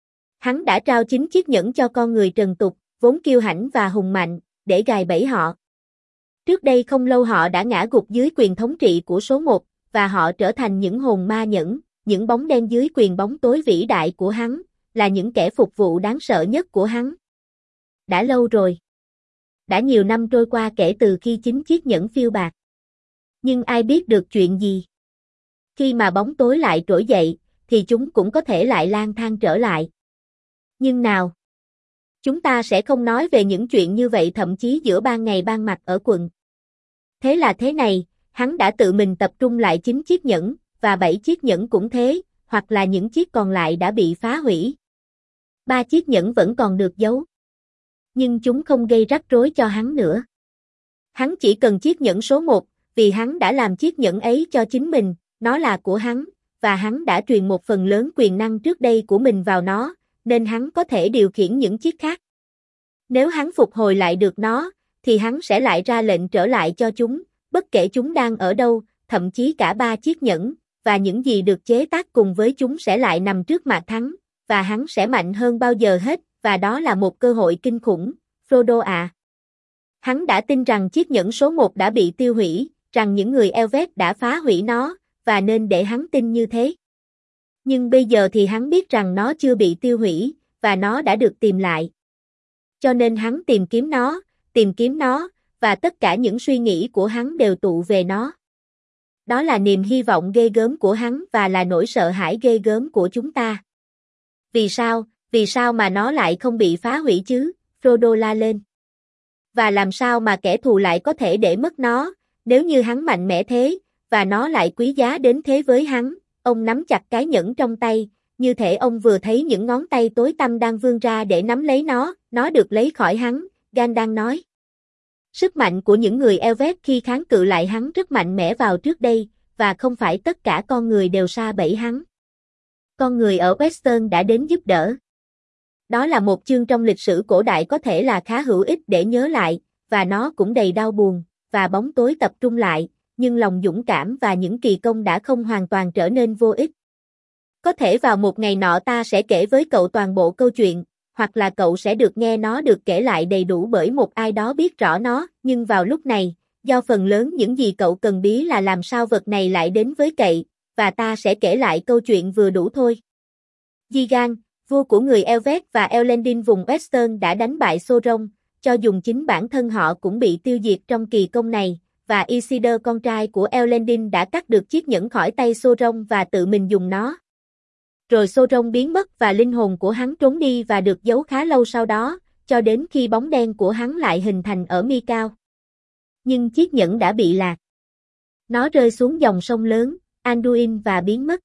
Speaker 1: Hắn đã trao 9 chiếc nhẫn cho con người trần tục, vốn kiêu hãnh và hùng mạnh, để gài bẫy họ. Trước đây không lâu họ đã ngã gục dưới quyền thống trị của số 1, và họ trở thành những hồn ma nhẫn, những bóng đen dưới quyền bóng tối vĩ đại của hắn, là những kẻ phục vụ đáng sợ nhất của hắn. Đã lâu rồi. Đã nhiều năm trôi qua kể từ khi chính chiếc nhẫn phiêu bạt. Nhưng ai biết được chuyện gì? Khi mà bóng tối lại trỗi dậy, thì chúng cũng có thể lại lang thang trở lại. Nhưng nào? Chúng ta sẽ không nói về những chuyện như vậy thậm chí giữa ban ngày ban mặt ở quận. Thế là thế này, hắn đã tự mình tập trung lại 9 chiếc nhẫn, và 7 chiếc nhẫn cũng thế, hoặc là những chiếc còn lại đã bị phá hủy. 3 chiếc nhẫn vẫn còn được giấu. Nhưng chúng không gây rắc rối cho hắn nữa. Hắn chỉ cần chiếc nhẫn số 1, vì hắn đã làm chiếc nhẫn ấy cho chính mình, nó là của hắn, và hắn đã truyền một phần lớn quyền năng trước đây của mình vào nó, nên hắn có thể điều khiển những chiếc khác. Nếu hắn phục hồi lại được nó, thì hắn sẽ lại ra lệnh trở lại cho chúng, bất kể chúng đang ở đâu, thậm chí cả 3 chiếc nhẫn, và những gì được chế tác cùng với chúng sẽ lại nằm trước mặt hắn, và hắn sẽ mạnh hơn bao giờ hết, và đó là một cơ hội kinh khủng, Frodo ạ. Hắn đã tin rằng chiếc nhẫn số 1 đã bị tiêu hủy, rằng những người Elvet đã phá hủy nó, và nên để hắn tin như thế. Nhưng bây giờ thì hắn biết rằng nó chưa bị tiêu hủy, và nó đã được tìm lại. Cho nên hắn tìm kiếm nó, và tất cả những suy nghĩ của hắn đều tụ về nó. Đó là niềm hy vọng ghê gớm của hắn và là nỗi sợ hãi ghê gớm của chúng ta. Vì sao mà nó lại không bị phá hủy chứ? Frodo la lên. Và làm sao mà kẻ thù lại có thể để mất nó, nếu như hắn mạnh mẽ thế, và nó lại quý giá đến thế với hắn? Ông nắm chặt cái nhẫn trong tay, như thể ông vừa thấy những ngón tay tối tăm đang vươn ra để nắm lấy nó được lấy khỏi hắn, Gandalf nói. Sức mạnh của những người Elvet khi kháng cự lại hắn rất mạnh mẽ vào trước đây, và không phải tất cả con người đều sa bẫy hắn. Con người ở Western đã đến giúp đỡ. Đó là một chương trong lịch sử cổ đại có thể là khá hữu ích để nhớ lại, và nó cũng đầy đau buồn, và bóng tối tập trung lại, nhưng lòng dũng cảm và những kỳ công đã không hoàn toàn trở nên vô ích. Có thể vào một ngày nọ ta sẽ kể với cậu toàn bộ câu chuyện, hoặc là cậu sẽ được nghe nó được kể lại đầy đủ bởi một ai đó biết rõ nó, nhưng vào lúc này, do phần lớn những gì cậu cần biết là làm sao vật này lại đến với cậy, và ta sẽ kể lại câu chuyện vừa đủ thôi. Digan, vua của người Elvet và Elendil vùng Western đã đánh bại Sauron, cho dùng chính bản thân họ cũng bị tiêu diệt trong kỳ công này, và Isildur con trai của Elendil đã cắt được chiếc nhẫn khỏi tay Sauron và tự mình dùng nó. Rồi Sauron biến mất và linh hồn của hắn trốn đi và được giấu khá lâu sau đó, cho đến khi bóng đen của hắn lại hình thành ở mi cao. Nhưng chiếc nhẫn đã bị lạc. Nó rơi xuống dòng sông lớn, Anduin và biến mất.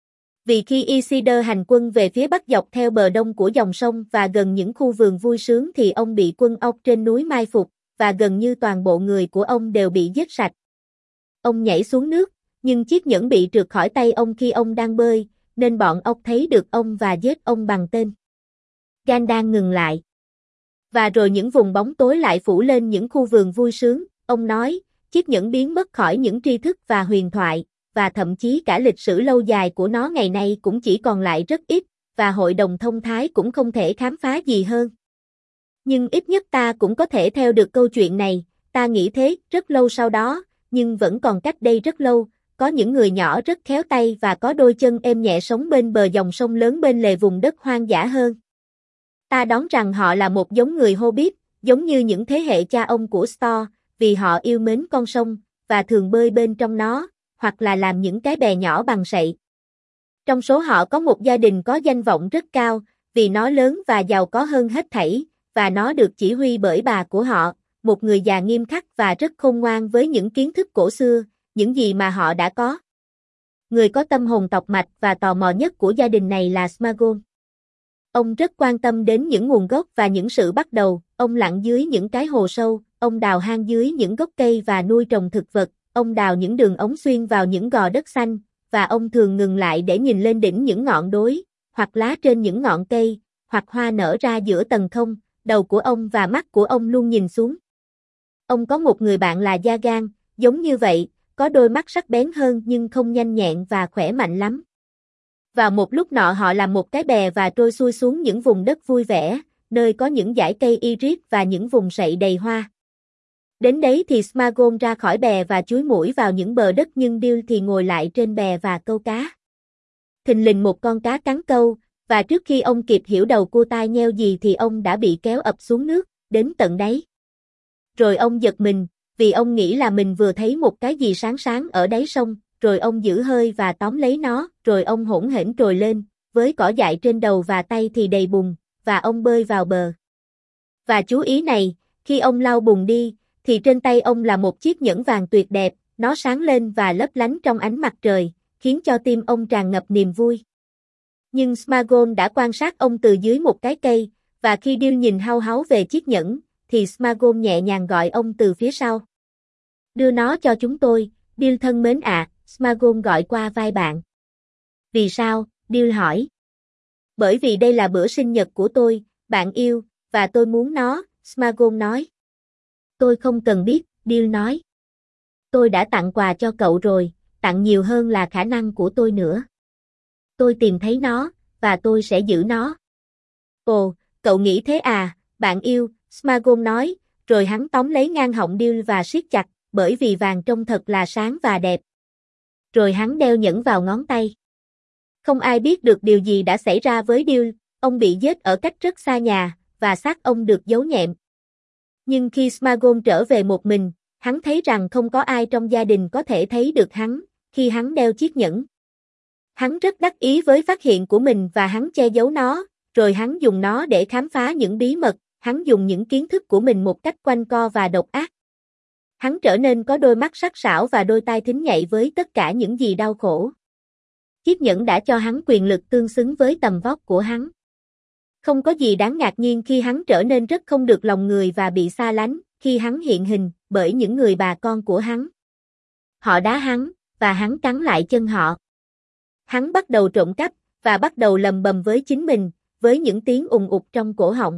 Speaker 1: Vì khi Isildur hành quân về phía bắc dọc theo bờ đông của dòng sông và gần những khu vườn vui sướng thì ông bị quân Orc trên núi mai phục, và gần như toàn bộ người của ông đều bị giết sạch. Ông nhảy xuống nước, nhưng chiếc nhẫn bị trượt khỏi tay ông khi ông đang bơi, nên bọn Orc thấy được ông và giết ông bằng tên. Gandalf ngừng lại. Và rồi những vùng bóng tối lại phủ lên những khu vườn vui sướng, ông nói, chiếc nhẫn biến mất khỏi những tri thức và huyền thoại, và thậm chí cả lịch sử lâu dài của nó ngày nay cũng chỉ còn lại rất ít, và hội đồng thông thái cũng không thể khám phá gì hơn. Nhưng ít nhất ta cũng có thể theo được câu chuyện này, ta nghĩ thế, rất lâu sau đó, nhưng vẫn còn cách đây rất lâu, có những người nhỏ rất khéo tay và có đôi chân êm nhẹ sống bên bờ dòng sông lớn bên lề vùng đất hoang dã hơn. Ta đoán rằng họ là một giống người Hobbit, giống như những thế hệ cha ông của Stor, vì họ yêu mến con sông, và thường bơi bên trong nó, hoặc là làm những cái bè nhỏ bằng sậy. Trong số họ có một gia đình có danh vọng rất cao, vì nó lớn và giàu có hơn hết thảy, và nó được chỉ huy bởi bà của họ, một người già nghiêm khắc và rất khôn ngoan với những kiến thức cổ xưa, những gì mà họ đã có. Người có tâm hồn tọc mạch và tò mò nhất của gia đình này là Smaug. Ông rất quan tâm đến những nguồn gốc và những sự bắt đầu, ông lặn dưới những cái hồ sâu, ông đào hang dưới những gốc cây và nuôi trồng thực vật, ông đào những đường ống xuyên vào những gò đất xanh, và ông thường ngừng lại để nhìn lên đỉnh những ngọn đồi, hoặc lá trên những ngọn cây, hoặc hoa nở ra giữa tầng không, đầu của ông và mắt của ông luôn nhìn xuống. Ông có một người bạn là Yagan, giống như vậy, có đôi mắt sắc bén hơn nhưng không nhanh nhẹn và khỏe mạnh lắm. Vào một lúc nọ họ làm một cái bè và trôi xuôi xuống những vùng đất vui vẻ, nơi có những dải cây iris và những vùng sậy đầy hoa. Đến đấy thì Smaug ra khỏi bè và chúi mũi vào những bờ đất nhưng Đill thì ngồi lại trên bè và câu cá. thình lình một con cá cắn câu, và trước khi ông kịp hiểu đầu cua tai nheo gì thì ông đã bị kéo ập xuống nước, đến tận đáy. Rồi ông giật mình, vì ông nghĩ là mình vừa thấy một cái gì sáng sáng ở đáy sông, rồi ông giữ hơi và tóm lấy nó, rồi ông hỗn hển trồi lên, với cỏ dại trên đầu và tay thì đầy bùn, và ông bơi vào bờ. Và chú ý này, khi ông lau bùn đi, thì trên tay ông là một chiếc nhẫn vàng tuyệt đẹp, nó sáng lên và lấp lánh trong ánh mặt trời, khiến cho tim ông tràn ngập niềm vui. Nhưng Smagon đã quan sát ông từ dưới một cái cây, và khi Dill nhìn hau háu về chiếc nhẫn, thì Smagon nhẹ nhàng gọi ông từ phía sau. Đưa nó cho chúng tôi, Dill thân mến ạ, Smagon gọi qua vai bạn. Vì sao? Dill hỏi. Bởi vì đây là bữa sinh nhật của tôi, bạn yêu, và tôi muốn nó, Smagon nói. Tôi không cần biết, Dill nói. Tôi đã tặng quà cho cậu rồi, tặng nhiều hơn là khả năng của tôi nữa. Tôi tìm thấy nó, và tôi sẽ giữ nó. Ồ, cậu nghĩ thế à, bạn yêu, Smagon nói, rồi hắn tóm lấy ngang họng Dill và siết chặt, bởi vì vàng trông thật là sáng và đẹp. Rồi hắn đeo nhẫn vào ngón tay. Không ai biết được điều gì đã xảy ra với Dill, ông bị giết ở cách rất xa nhà, và xác ông được giấu nhẹm. Nhưng khi Smagon trở về một mình, hắn thấy rằng không có ai trong gia đình có thể thấy được hắn, khi hắn đeo chiếc nhẫn. Hắn rất đắc ý với phát hiện của mình và hắn che giấu nó, rồi hắn dùng nó để khám phá những bí mật, hắn dùng những kiến thức của mình một cách quanh co và độc ác. Hắn trở nên có đôi mắt sắc sảo và đôi tai thính nhạy với tất cả những gì đau khổ. Chiếc nhẫn đã cho hắn quyền lực tương xứng với tầm vóc của hắn. Không có gì đáng ngạc nhiên khi hắn trở nên rất không được lòng người và bị xa lánh, khi hắn hiện hình bởi những người bà con của hắn. Họ đá hắn, và hắn cắn lại chân họ. Hắn bắt đầu trộm cắp, và bắt đầu lầm bầm với chính mình, với những tiếng ùng ục trong cổ họng.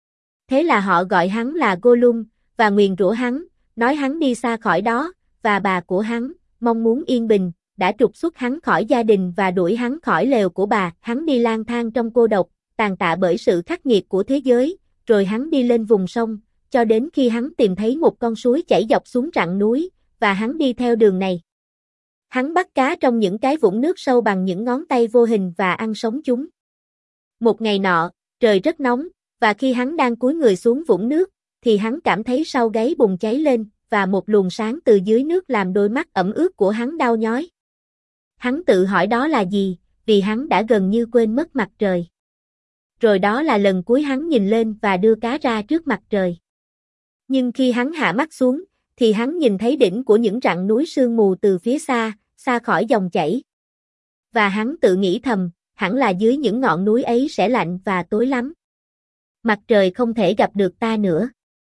Speaker 1: Thế là họ gọi hắn là Gollum, và nguyền rủa hắn, nói hắn đi xa khỏi đó, và bà của hắn, mong muốn yên bình, đã trục xuất hắn khỏi gia đình và đuổi hắn khỏi lều của bà. Hắn đi lang thang trong cô độc, tàn tạ bởi sự khắc nghiệt của thế giới, rồi hắn đi lên vùng sông, cho đến khi hắn tìm thấy một con suối chảy dọc xuống rặng núi, và hắn đi theo đường này. Hắn bắt cá trong những cái vũng nước sâu bằng những ngón tay vô hình và ăn sống chúng. Một ngày nọ, trời rất nóng, và khi hắn đang cúi người xuống vũng nước, thì hắn cảm thấy sau gáy bùng cháy lên, và một luồng sáng từ dưới nước làm đôi mắt ẩm ướt của hắn đau nhói. Hắn tự hỏi đó là gì, vì hắn đã gần như quên mất mặt trời. Rồi đó là lần cuối hắn nhìn lên và đưa cá ra trước mặt trời. Nhưng khi hắn hạ mắt xuống, thì hắn nhìn thấy đỉnh của những rặng núi sương mù từ phía xa, xa khỏi dòng chảy. Và hắn tự nghĩ thầm, hẳn là dưới những ngọn núi ấy sẽ lạnh và tối lắm. Mặt trời không thể gặp được ta nữa.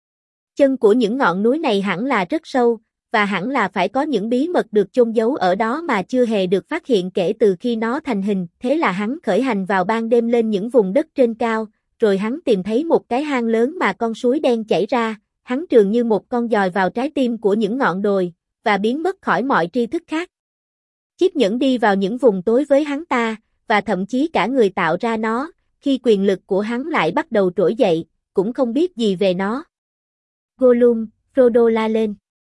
Speaker 1: Chân của những ngọn núi này hẳn là rất sâu, và hẳn là phải có những bí mật được chôn giấu ở đó mà chưa hề được phát hiện kể từ khi nó thành hình. Thế là hắn khởi hành vào ban đêm lên những vùng đất trên cao, rồi hắn tìm thấy một cái hang lớn mà con suối đen chảy ra, hắn trườn như một con giòi vào trái tim của những ngọn đồi, và biến mất khỏi mọi tri thức khác. Chiếc nhẫn đi vào những vùng tối với hắn ta, và thậm chí cả người tạo ra nó, khi quyền lực của hắn lại bắt đầu trỗi dậy, cũng không biết gì về nó. Gollum, Frodo la lên.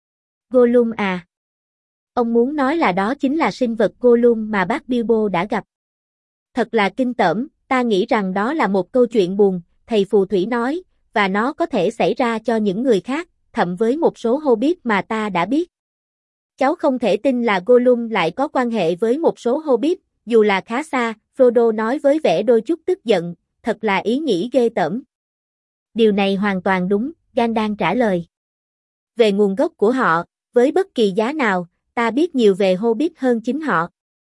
Speaker 1: Gollum à? Ông muốn nói là đó chính là sinh vật Gollum mà bác Bilbo đã gặp. Thật là kinh tởm, ta nghĩ rằng đó là một câu chuyện buồn, thầy phù thủy nói, và nó có thể xảy ra cho những người khác, thậm với một số Hobbit mà ta đã biết. Cháu không thể tin là Gollum lại có quan hệ với một số Hobbit, dù là khá xa, Frodo nói với vẻ đôi chút tức giận, thật là ý nghĩ ghê tởm. Điều này hoàn toàn đúng, Gandalf trả lời. Về nguồn gốc của họ, với bất kỳ giá nào, ta biết nhiều về Hobbit hơn chính họ.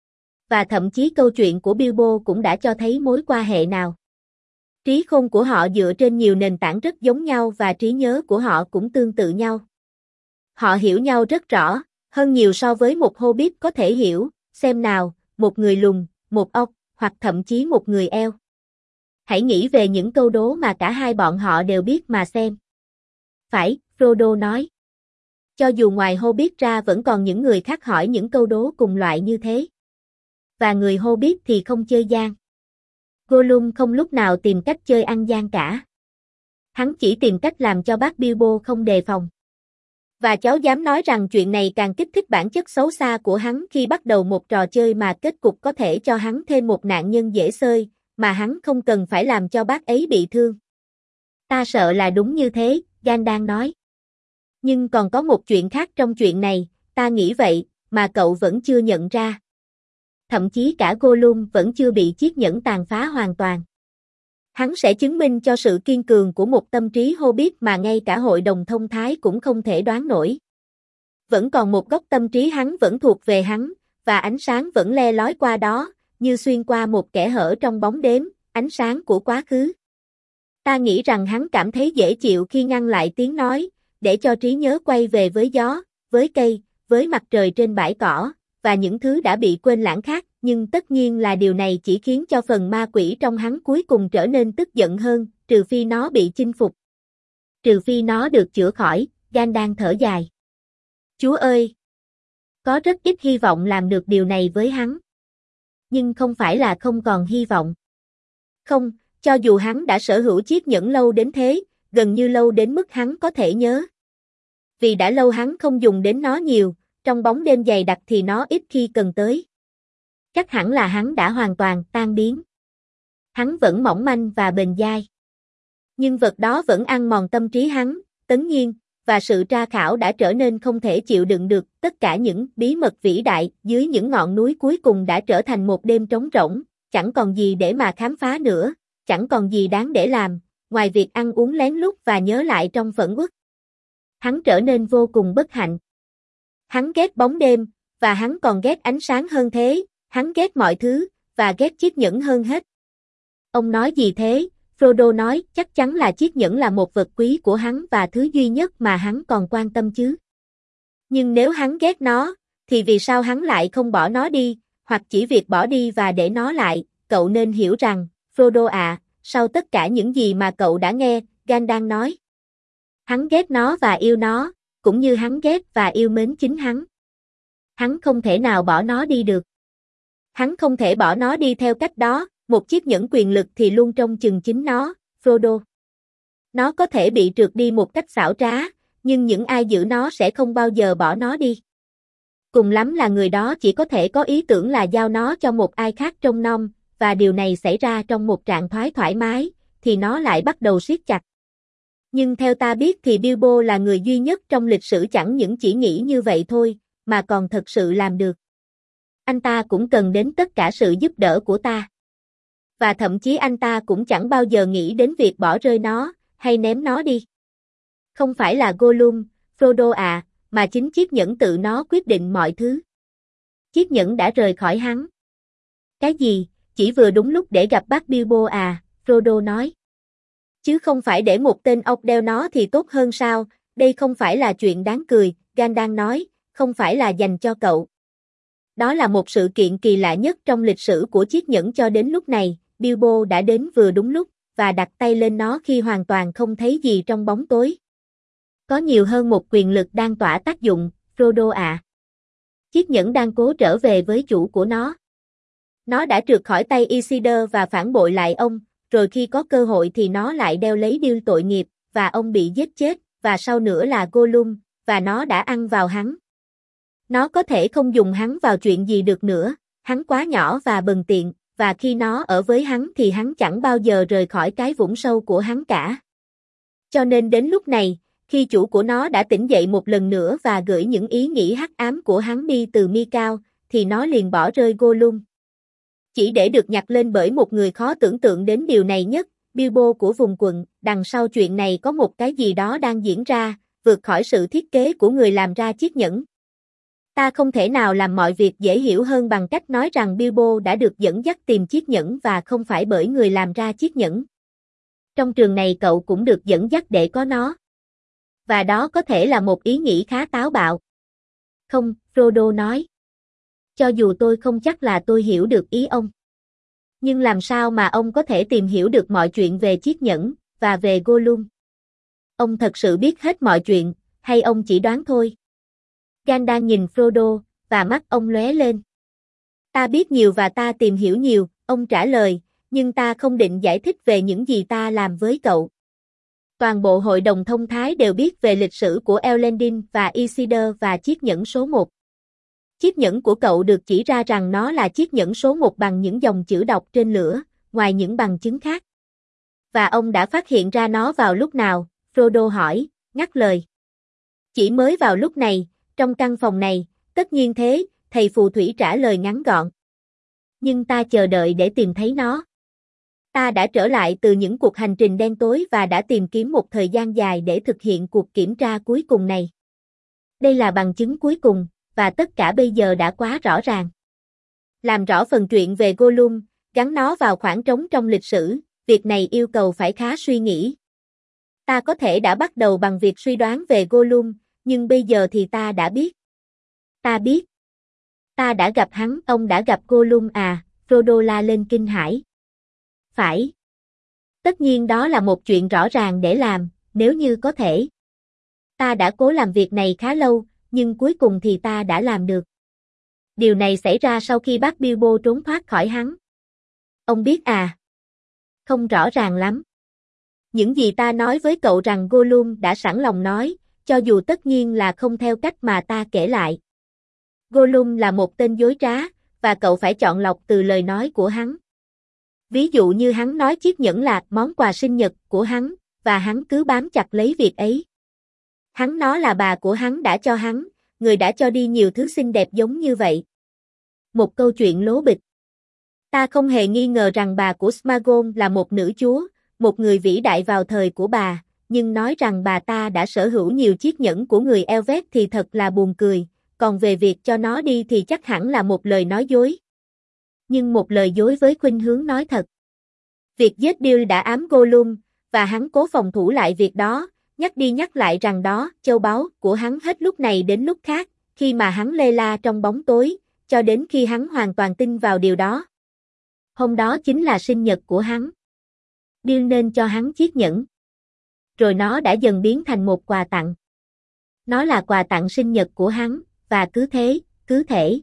Speaker 1: Và thậm chí câu chuyện của Bilbo cũng đã cho thấy mối quan hệ nào. Trí khôn của họ dựa trên nhiều nền tảng rất giống nhau và trí nhớ của họ cũng tương tự nhau. Họ hiểu nhau rất rõ, hơn nhiều so với một Hobbit có thể hiểu, xem nào, một người lùn, một ốc, hoặc thậm chí một người eo. Hãy nghĩ về những câu đố mà cả hai bọn họ đều biết mà xem. Phải, Frodo nói. Cho dù ngoài Hobbit ra vẫn còn những người khác hỏi những câu đố cùng loại như thế. Và người Hobbit thì không chơi gian. Gollum không lúc nào tìm cách chơi ăn gian cả. Hắn chỉ tìm cách làm cho bác Bilbo không đề phòng. Và cháu dám nói rằng chuyện này càng kích thích bản chất xấu xa của hắn khi bắt đầu một trò chơi mà kết cục có thể cho hắn thêm một nạn nhân dễ xơi, mà hắn không cần phải làm cho bác ấy bị thương. Ta sợ là đúng như thế, Gandalf nói. Nhưng còn có một chuyện khác trong chuyện này, ta nghĩ vậy, mà cậu vẫn chưa nhận ra. Thậm chí cả Gollum vẫn chưa bị chiếc nhẫn tàn phá hoàn toàn. Hắn sẽ chứng minh cho sự kiên cường của một tâm trí Hobbit mà ngay cả hội đồng thông thái cũng không thể đoán nổi. Vẫn còn một góc tâm trí hắn vẫn thuộc về hắn, và ánh sáng vẫn le lói qua đó, như xuyên qua một kẽ hở trong bóng đêm, ánh sáng của quá khứ. Ta nghĩ rằng hắn cảm thấy dễ chịu khi ngăn lại tiếng nói, để cho trí nhớ quay về với gió, với cây, với mặt trời trên bãi cỏ, và những thứ đã bị quên lãng khác, nhưng tất nhiên là điều này chỉ khiến cho phần ma quỷ trong hắn cuối cùng trở nên tức giận hơn, trừ phi nó bị chinh phục. Trừ phi nó được chữa khỏi, Gandalf thở dài. Chúa ơi! Có rất ít hy vọng làm được điều này với hắn. Nhưng không phải là không còn hy vọng. Không, cho dù hắn đã sở hữu chiếc nhẫn lâu đến thế, gần như lâu đến mức hắn có thể nhớ. Vì đã lâu hắn không dùng đến nó nhiều, trong bóng đêm dày đặc thì nó ít khi cần tới. Chắc hẳn là hắn đã hoàn toàn tan biến. Hắn vẫn mỏng manh và bền dai. Nhưng vật đó vẫn ăn mòn tâm trí hắn, tất nhiên, và sự tra khảo đã trở nên không thể chịu đựng được. Tất cả những bí mật vĩ đại dưới những ngọn núi cuối cùng đã trở thành một đêm trống rỗng, chẳng còn gì để mà khám phá nữa, chẳng còn gì đáng để làm, ngoài việc ăn uống lén lút và nhớ lại trong phẫn uất. Hắn trở nên vô cùng bất hạnh. Hắn ghét bóng đêm, và hắn còn ghét ánh sáng hơn thế, hắn ghét mọi thứ, và ghét chiếc nhẫn hơn hết. Ông nói gì thế? Frodo nói, chắc chắn là chiếc nhẫn là một vật quý của hắn và thứ duy nhất mà hắn còn quan tâm chứ. Nhưng nếu hắn ghét nó, thì vì sao hắn lại không bỏ nó đi, hoặc chỉ việc bỏ đi và để nó lại? Cậu nên hiểu rằng, Frodo ạ, sau tất cả những gì mà cậu đã nghe, Gandalf nói. Hắn ghét nó và yêu nó, cũng như hắn ghét và yêu mến chính hắn. Hắn không thể nào bỏ nó đi được. Hắn không thể bỏ nó đi theo cách đó, một chiếc nhẫn quyền lực thì luôn trông chừng chính nó, Frodo. Nó có thể bị trượt đi một cách xảo trá, nhưng những ai giữ nó sẽ không bao giờ bỏ nó đi. Cùng lắm là người đó chỉ có thể có ý tưởng là giao nó cho một ai khác trông nom, và điều này xảy ra trong một trạng thái thoải mái, thì nó lại bắt đầu siết chặt. Nhưng theo ta biết thì Bilbo là người duy nhất trong lịch sử chẳng những chỉ nghĩ như vậy thôi, mà còn thật sự làm được. Anh ta cũng cần đến tất cả sự giúp đỡ của ta. Và thậm chí anh ta cũng chẳng bao giờ nghĩ đến việc bỏ rơi nó, hay ném nó đi. Không phải là Gollum, Frodo à, mà chính chiếc nhẫn tự nó quyết định mọi thứ. Chiếc nhẫn đã rời khỏi hắn. Cái gì, chỉ vừa đúng lúc để gặp bác Bilbo à, Frodo nói. Chứ không phải để một tên ốc đeo nó thì tốt hơn sao, đây không phải là chuyện đáng cười, Gandalf nói, không phải là dành cho cậu. Đó là một sự kiện kỳ lạ nhất trong lịch sử của chiếc nhẫn cho đến lúc này, Bilbo đã đến vừa đúng lúc, và đặt tay lên nó khi hoàn toàn không thấy gì trong bóng tối. Có nhiều hơn một quyền lực đang tỏa tác dụng, Frodo ạ. Chiếc nhẫn đang cố trở về với chủ của nó. Nó đã trượt khỏi tay Isildur và phản bội lại ông, rồi khi có cơ hội thì nó lại đeo lấy điêu tội nghiệp, và ông bị giết chết, và sau nữa là Gollum, và nó đã ăn vào hắn. Nó có thể không dùng hắn vào chuyện gì được nữa, hắn quá nhỏ và bần tiện, và khi nó ở với hắn thì hắn chẳng bao giờ rời khỏi cái vũng sâu của hắn cả. Cho nên đến lúc này, khi chủ của nó đã tỉnh dậy một lần nữa và gửi những ý nghĩ hắc ám của hắn đi từ mi cao, thì nó liền bỏ rơi Gollum. Chỉ để được nhặt lên bởi một người khó tưởng tượng đến điều này nhất, Bilbo của vùng quận, đằng sau chuyện này có một cái gì đó đang diễn ra, vượt khỏi sự thiết kế của người làm ra chiếc nhẫn. Ta không thể nào làm mọi việc dễ hiểu hơn bằng cách nói rằng Bilbo đã được dẫn dắt tìm chiếc nhẫn và không phải bởi người làm ra chiếc nhẫn. Trong trường này cậu cũng được dẫn dắt để có nó. Và đó có thể là một ý nghĩ khá táo bạo. Không, Frodo nói. Cho dù tôi không chắc là tôi hiểu được ý ông. Nhưng làm sao mà ông có thể tìm hiểu được mọi chuyện về chiếc nhẫn, và về Gollum? Ông thật sự biết hết mọi chuyện, hay ông chỉ đoán thôi? Gandalf nhìn Frodo, và mắt ông lóe lên. Ta biết nhiều và ta tìm hiểu nhiều, ông trả lời, nhưng ta không định giải thích về những gì ta làm với cậu. Toàn bộ hội đồng thông thái đều biết về lịch sử của Elendil và Isildur và chiếc nhẫn số 1. Chiếc nhẫn của cậu được chỉ ra rằng nó là chiếc nhẫn số 1 bằng những dòng chữ đọc trên lửa, ngoài những bằng chứng khác. Và ông đã phát hiện ra nó vào lúc nào? Frodo hỏi, ngắt lời. Chỉ mới vào lúc này, trong căn phòng này, tất nhiên thế, thầy phù thủy trả lời ngắn gọn. Nhưng ta chờ đợi để tìm thấy nó. Ta đã trở lại từ những cuộc hành trình đen tối và đã tìm kiếm một thời gian dài để thực hiện cuộc kiểm tra cuối cùng này. Đây là bằng chứng cuối cùng, và tất cả bây giờ đã quá rõ ràng. Làm rõ phần chuyện về Gollum, gắn nó vào khoảng trống trong lịch sử, việc này yêu cầu phải khá suy nghĩ. Ta có thể đã bắt đầu bằng việc suy đoán về Gollum, nhưng bây giờ thì ta đã biết. Ta biết. Ta đã gặp hắn, ông đã gặp Gollum à? Frodo la lên kinh hãi. Phải. Tất nhiên đó là một chuyện rõ ràng để làm, nếu như có thể. Ta đã cố làm việc này khá lâu, nhưng cuối cùng thì ta đã làm được. Điều này xảy ra sau khi bác Bilbo trốn thoát khỏi hắn. Ông biết à? Không rõ ràng lắm. Những gì ta nói với cậu rằng Gollum đã sẵn lòng nói, cho dù tất nhiên là không theo cách mà ta kể lại. Gollum là một tên dối trá, và cậu phải chọn lọc từ lời nói của hắn. Ví dụ như hắn nói chiếc nhẫn là món quà sinh nhật của hắn, và hắn cứ bám chặt lấy việc ấy. Hắn nói là bà của hắn đã cho hắn, người đã cho đi nhiều thứ xinh đẹp giống như vậy. Một câu chuyện lố bịch. Ta không hề nghi ngờ rằng bà của Smaug là một nữ chúa, một người vĩ đại vào thời của bà, nhưng nói rằng bà ta đã sở hữu nhiều chiếc nhẫn của người Elvet thì thật là buồn cười, còn về việc cho nó đi thì chắc hẳn là một lời nói dối. Nhưng một lời dối với khuynh hướng nói thật. Việc giết Bill đã ám Gollum, và hắn cố phòng thủ lại việc đó, nhắc đi nhắc lại rằng đó, châu báu của hắn hết lúc này đến lúc khác, khi mà hắn lê la trong bóng tối, cho đến khi hắn hoàn toàn tin vào điều đó. Hôm đó chính là sinh nhật của hắn. Bill nên cho hắn chiếc nhẫn. Rồi nó đã dần biến thành một quà tặng. Nó là quà tặng sinh nhật của hắn, và cứ thế, cứ thể.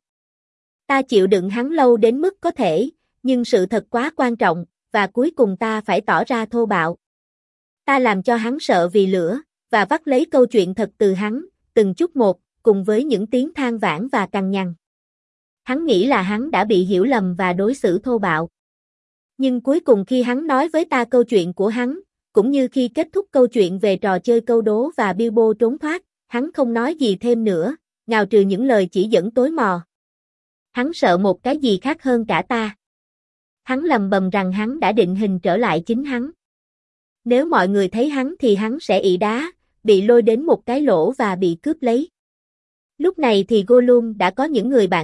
Speaker 1: Ta chịu đựng hắn lâu đến mức có thể, nhưng sự thật quá quan trọng, và cuối cùng ta phải tỏ ra thô bạo. Ta làm cho hắn sợ vì lửa, và vắt lấy câu chuyện thật từ hắn, từng chút một, cùng với những tiếng than vãn và cằn nhằn. Hắn nghĩ là hắn đã bị hiểu lầm và đối xử thô bạo. Nhưng cuối cùng khi hắn nói với ta câu chuyện của hắn, cũng như khi kết thúc câu chuyện về trò chơi câu đố và Bilbo trốn thoát, hắn không nói gì thêm nữa, ngào trừ những lời chỉ dẫn tối mò. Hắn sợ một cái gì khác hơn cả ta. Hắn lầm bầm rằng hắn đã định hình trở lại chính hắn. Nếu mọi người thấy hắn thì hắn sẽ ị đá, bị lôi đến một cái lỗ và bị cướp lấy. Lúc này thì Gollum đã có những người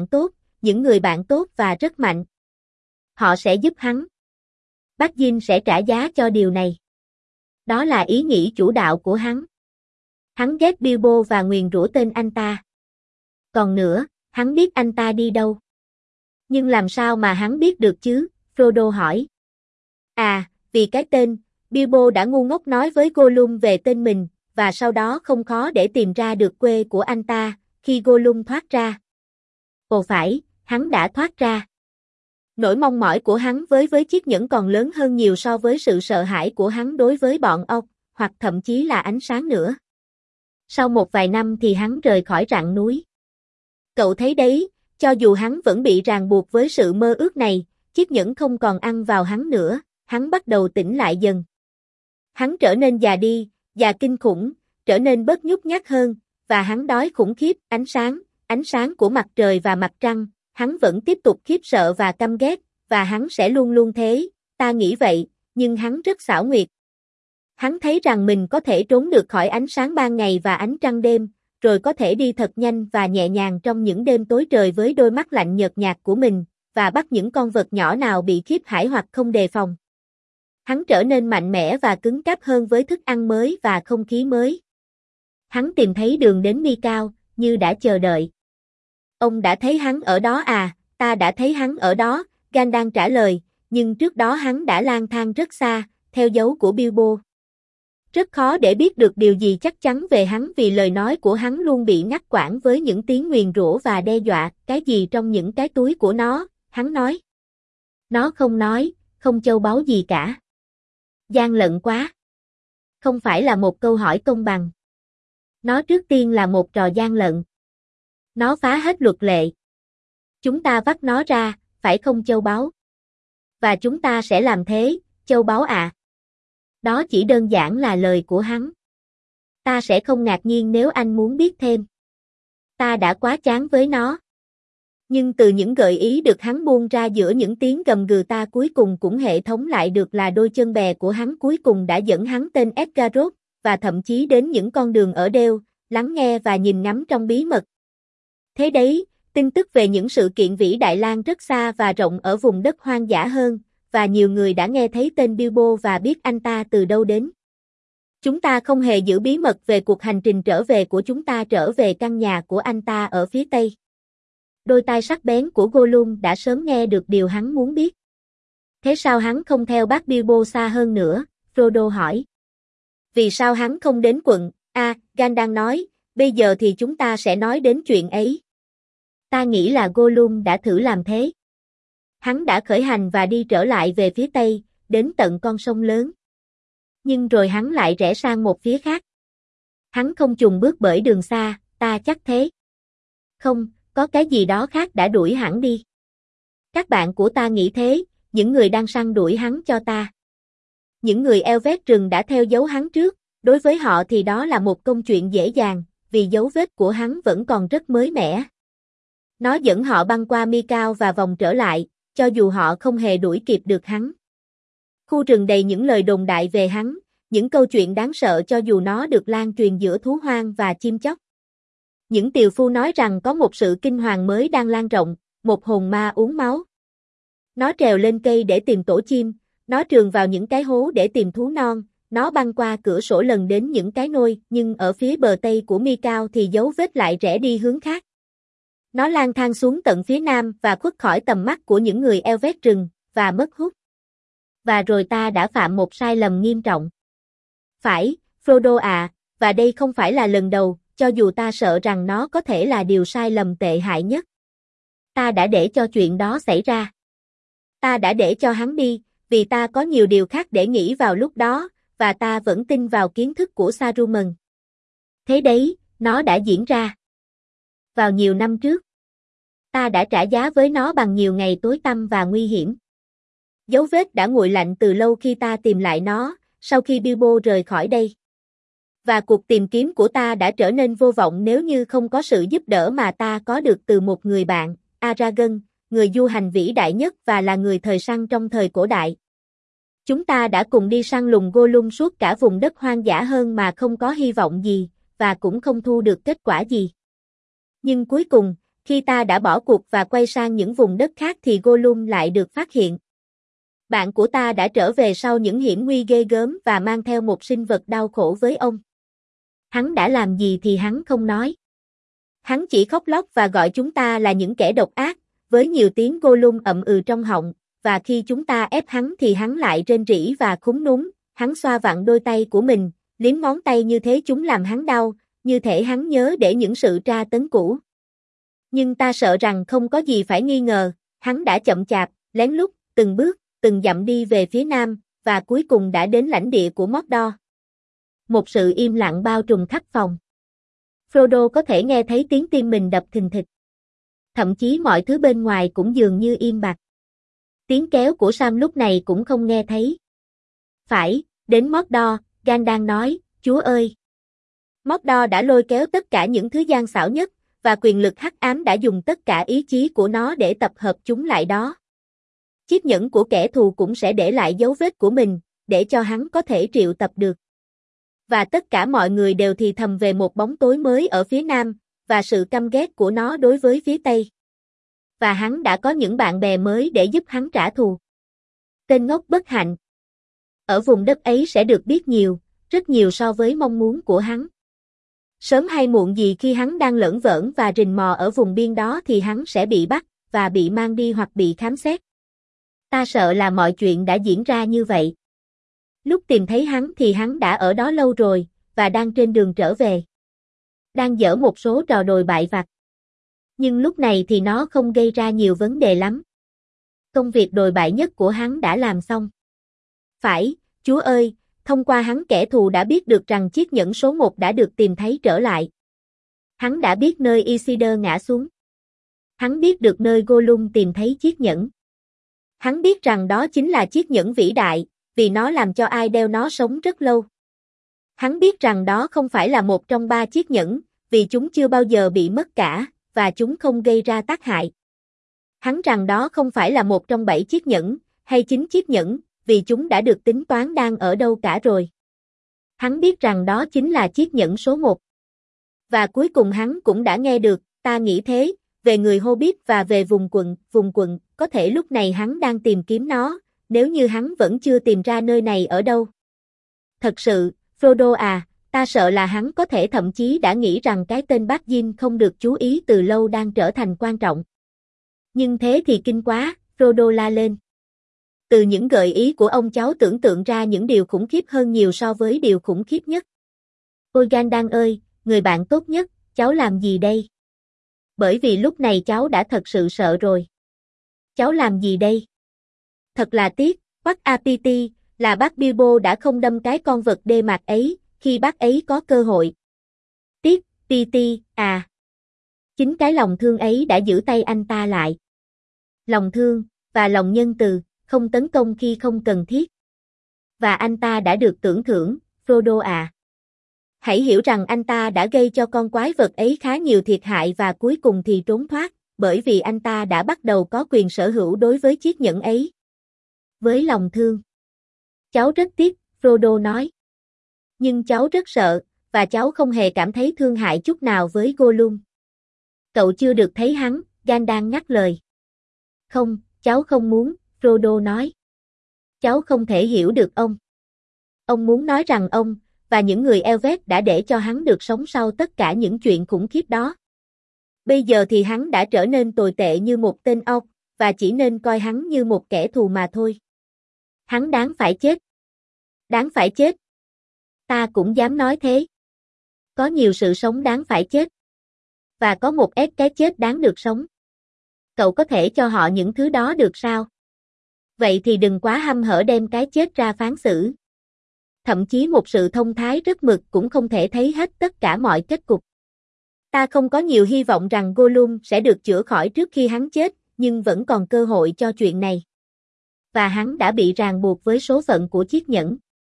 Speaker 1: bạn tốt và rất mạnh. Họ sẽ giúp hắn. Bác Jin sẽ trả giá cho điều này. Đó là ý nghĩ chủ đạo của hắn. Hắn ghét Bilbo và nguyền rủa tên anh ta. Còn nữa, hắn biết anh ta đi đâu. Nhưng làm sao mà hắn biết được chứ? Frodo hỏi. À, vì cái tên, Bilbo đã ngu ngốc nói với Gollum về tên mình, và sau đó không khó để tìm ra được quê của anh ta, khi Gollum thoát ra. Ồ phải, hắn đã thoát ra. Nỗi mong mỏi của hắn với chiếc nhẫn còn lớn hơn nhiều so với sự sợ hãi của hắn đối với bọn ốc, hoặc thậm chí là ánh sáng nữa. Sau một vài năm thì hắn rời khỏi rặng núi. Cậu thấy đấy, cho dù hắn vẫn bị ràng buộc với sự mơ ước này, chiếc nhẫn không còn ăn vào hắn nữa, hắn bắt đầu tỉnh lại dần. Hắn trở nên già đi, già kinh khủng, trở nên bớt nhút nhát hơn, và hắn đói khủng khiếp, ánh sáng của mặt trời và mặt trăng, hắn vẫn tiếp tục khiếp sợ và căm ghét, và hắn sẽ luôn luôn thế, ta nghĩ vậy, nhưng hắn rất xảo quyệt. Hắn thấy rằng mình có thể trốn được khỏi ánh sáng ban ngày và ánh trăng đêm, rồi có thể đi thật nhanh và nhẹ nhàng trong những đêm tối trời với đôi mắt lạnh nhợt nhạt của mình, và bắt những con vật nhỏ nào bị khiếp hãi hoặc không đề phòng. Hắn trở nên mạnh mẽ và cứng cáp hơn với thức ăn mới và không khí mới. Hắn tìm thấy đường đến Mi Cao, như đã chờ đợi. Ông đã thấy hắn ở đó à? Ta đã thấy hắn ở đó, Gandalf trả lời, nhưng trước đó hắn đã lang thang rất xa, theo dấu của Bilbo. Rất khó để biết được điều gì chắc chắn về hắn vì lời nói của hắn luôn bị ngắt quãng với những tiếng nguyền rủa và đe dọa, cái gì trong những cái túi của nó, hắn nói. Nó không nói, không châu báu gì cả. Gian lận quá. Không phải là một câu hỏi công bằng. Nó trước tiên là một trò gian lận. Nó phá hết luật lệ. Chúng ta vắt nó ra, phải không châu báu? Và chúng ta sẽ làm thế, châu báu à. Đó chỉ đơn giản là lời của hắn. Ta sẽ không ngạc nhiên nếu anh muốn biết thêm. Ta đã quá chán với nó. Nhưng từ những gợi ý được hắn buông ra giữa những tiếng gầm gừ ta cuối cùng cũng hệ thống lại được là đôi chân bè của hắn cuối cùng đã dẫn hắn tên Edgar Roth, và thậm chí đến những con đường ở đeo, lắng nghe và nhìn ngắm trong bí mật. Thế đấy, tin tức về những sự kiện vĩ đại lan rất xa và rộng ở vùng đất hoang dã hơn, và nhiều người đã nghe thấy tên Bilbo và biết anh ta từ đâu đến. Chúng ta không hề giữ bí mật về cuộc hành trình trở về của chúng ta trở về căn nhà của anh ta ở phía Tây. Đôi tai sắc bén của Gollum đã sớm nghe được điều hắn muốn biết. Thế sao hắn không theo bác Bilbo xa hơn nữa? Frodo hỏi. Vì sao hắn không đến quận? Gandalf nói, bây giờ thì chúng ta sẽ nói đến chuyện ấy. Ta nghĩ là Gollum đã thử làm thế. Hắn đã khởi hành và đi trở lại về phía Tây, đến tận con sông lớn. Nhưng rồi hắn lại rẽ sang một phía khác. Hắn không chùng bước bởi đường xa, ta chắc thế. Không, có cái gì đó khác đã đuổi hắn đi. Các bạn của ta nghĩ thế, những người đang săn đuổi hắn cho ta. Những người Elvet rừng đã theo dấu hắn trước, đối với họ thì đó là một công chuyện dễ dàng, vì dấu vết của hắn vẫn còn rất mới mẻ. Nó dẫn họ băng qua mi cao và vòng trở lại, cho dù họ không hề đuổi kịp được hắn. Khu rừng đầy những lời đồn đại về hắn, những câu chuyện đáng sợ cho dù nó được lan truyền giữa thú hoang và chim chóc. Những tiều phu nói rằng có một sự kinh hoàng mới đang lan rộng, một hồn ma uống máu. Nó trèo lên cây để tìm tổ chim, nó trườn vào những cái hố để tìm thú non, nó băng qua cửa sổ lần đến những cái nôi, nhưng ở phía bờ tây của mi cao thì dấu vết lại rẽ đi hướng khác. Nó lang thang xuống tận phía nam và khuất khỏi tầm mắt của những người Elvet rừng, và mất hút. Và rồi ta đã phạm một sai lầm nghiêm trọng. Phải, Frodo à, và đây không phải là lần đầu, cho dù ta sợ rằng nó có thể là điều sai lầm tệ hại nhất. Ta đã để cho chuyện đó xảy ra. Ta đã để cho hắn đi, vì ta có nhiều điều khác để nghĩ vào lúc đó, và ta vẫn tin vào kiến thức của Saruman. Thế đấy, nó đã diễn ra. Vào nhiều năm trước, ta đã trả giá với nó bằng nhiều ngày tối tăm và nguy hiểm. Dấu vết đã nguội lạnh từ lâu khi ta tìm lại nó, sau khi Bilbo rời khỏi đây. Và cuộc tìm kiếm của ta đã trở nên vô vọng nếu như không có sự giúp đỡ mà ta có được từ một người bạn, Aragorn, người du hành vĩ đại nhất và là người thời săn trong thời cổ đại. Chúng ta đã cùng đi săn lùng Gollum suốt cả vùng đất hoang dã hơn mà không có hy vọng gì, và cũng không thu được kết quả gì. Nhưng cuối cùng, khi ta đã bỏ cuộc và quay sang những vùng đất khác thì Gollum lại được phát hiện. Bạn của ta đã trở về sau những hiểm nguy ghê gớm và mang theo một sinh vật đau khổ với ông. Hắn đã làm gì thì hắn không nói. Hắn chỉ khóc lóc và gọi chúng ta là những kẻ độc ác, với nhiều tiếng Gollum ậm ừ trong họng, và khi chúng ta ép hắn thì hắn lại rên rỉ và khúm núm, hắn xoa vặn đôi tay của mình, liếm ngón tay như thế chúng làm hắn đau, như thể hắn nhớ để những sự tra tấn cũ. Nhưng ta sợ rằng không có gì phải nghi ngờ, hắn đã chậm chạp, lén lút, từng bước, từng dặm đi về phía nam, và cuối cùng đã đến lãnh địa của Mordor. Một sự im lặng bao trùm khắp phòng. Frodo có thể nghe thấy tiếng tim mình đập thình thịch. Thậm chí mọi thứ bên ngoài cũng dường như im bặt. Tiếng kéo của Sam lúc này cũng không nghe thấy. Phải, đến Mordor, Gandalf nói, Chúa ơi! Mordor đã lôi kéo tất cả những thứ gian xảo nhất, và quyền lực hắc ám đã dùng tất cả ý chí của nó để tập hợp chúng lại đó. Chiếc nhẫn của kẻ thù cũng sẽ để lại dấu vết của mình, để cho hắn có thể triệu tập được. Và tất cả mọi người đều thì thầm về một bóng tối mới ở phía nam, và sự căm ghét của nó đối với phía tây. Và hắn đã có những bạn bè mới để giúp hắn trả thù. Tên ngốc bất hạnh. Ở vùng đất ấy sẽ được biết nhiều, rất nhiều so với mong muốn của hắn. Sớm hay muộn gì khi hắn đang lởn vởn và rình mò ở vùng biên đó thì hắn sẽ bị bắt, và bị mang đi hoặc bị khám xét. Ta sợ là mọi chuyện đã diễn ra như vậy. Lúc tìm thấy hắn thì hắn đã ở đó lâu rồi, và đang trên đường trở về. Đang giở một số trò đồi bại vặt. Nhưng lúc này thì nó không gây ra nhiều vấn đề lắm. Công việc đồi bại nhất của hắn đã làm xong. Phải, Chúa ơi, Thông qua hắn kẻ thù đã biết được rằng chiếc nhẫn số 1 đã được tìm thấy trở lại. Hắn đã biết nơi Isildur ngã xuống. Hắn biết được nơi Gollum tìm thấy chiếc nhẫn. Hắn biết rằng đó chính là chiếc nhẫn vĩ đại, vì nó làm cho ai đeo nó sống rất lâu. Hắn biết rằng đó không phải là một trong 3 chiếc nhẫn, vì chúng chưa bao giờ bị mất cả, và chúng không gây ra tác hại. Hắn rằng đó không phải là một trong 7 chiếc nhẫn, hay 9 chiếc nhẫn, vì chúng đã được tính toán đang ở đâu cả rồi. Hắn biết rằng đó chính là chiếc nhẫn số 1. Và cuối cùng hắn cũng đã nghe được, ta nghĩ thế, về người Hobbit và về vùng quận, có thể lúc này hắn đang tìm kiếm nó, nếu như hắn vẫn chưa tìm ra nơi này ở đâu. Thật sự, Frodo à, ta sợ là hắn có thể thậm chí đã nghĩ rằng cái tên Bác Jin không được chú ý từ lâu đang trở thành quan trọng. Nhưng thế thì kinh quá, Frodo la lên. Từ những gợi ý của ông cháu tưởng tượng ra những điều khủng khiếp hơn nhiều so với điều khủng khiếp nhất. Ôi Gandalf ơi, người bạn tốt nhất, cháu làm gì đây? Bởi vì lúc này cháu đã thật sự sợ rồi. Cháu làm gì đây? Thật là tiếc, Quắc Apiti, là bác Bilbo đã không đâm cái con vật đê mạt ấy, khi bác ấy có cơ hội. Tiếc, Titi, à. Chính cái lòng thương ấy đã giữ tay anh ta lại. Lòng thương, và lòng nhân từ, không tấn công khi không cần thiết. Và anh ta đã được tưởng thưởng, Frodo à. Hãy hiểu rằng anh ta đã gây cho con quái vật ấy khá nhiều thiệt hại và cuối cùng thì trốn thoát, bởi vì anh ta đã bắt đầu có quyền sở hữu đối với chiếc nhẫn ấy. Với lòng thương. Cháu rất tiếc, Frodo nói. Nhưng cháu rất sợ, và cháu không hề cảm thấy thương hại chút nào với Gollum. Cậu chưa được thấy hắn, Gandalf ngắt lời. Không, cháu không muốn, Frodo nói. Cháu không thể hiểu được ông. Ông muốn nói rằng ông, và những người Elvet đã để cho hắn được sống sau tất cả những chuyện khủng khiếp đó. Bây giờ thì hắn đã trở nên tồi tệ như một tên ốc, và chỉ nên coi hắn như một kẻ thù mà thôi. Hắn đáng phải chết. Đáng phải chết. Ta cũng dám nói thế. Có nhiều sự sống đáng phải chết. Và có một ít cái chết đáng được sống. Cậu có thể cho họ những thứ đó được sao? Vậy thì đừng quá hăm hở đem cái chết ra phán xử. Thậm chí một sự thông thái rất mực cũng không thể thấy hết tất cả mọi kết cục. Ta không có nhiều hy vọng rằng Gollum sẽ được chữa khỏi trước khi hắn chết, nhưng vẫn còn cơ hội cho chuyện này. Và hắn đã bị ràng buộc với số phận của chiếc nhẫn.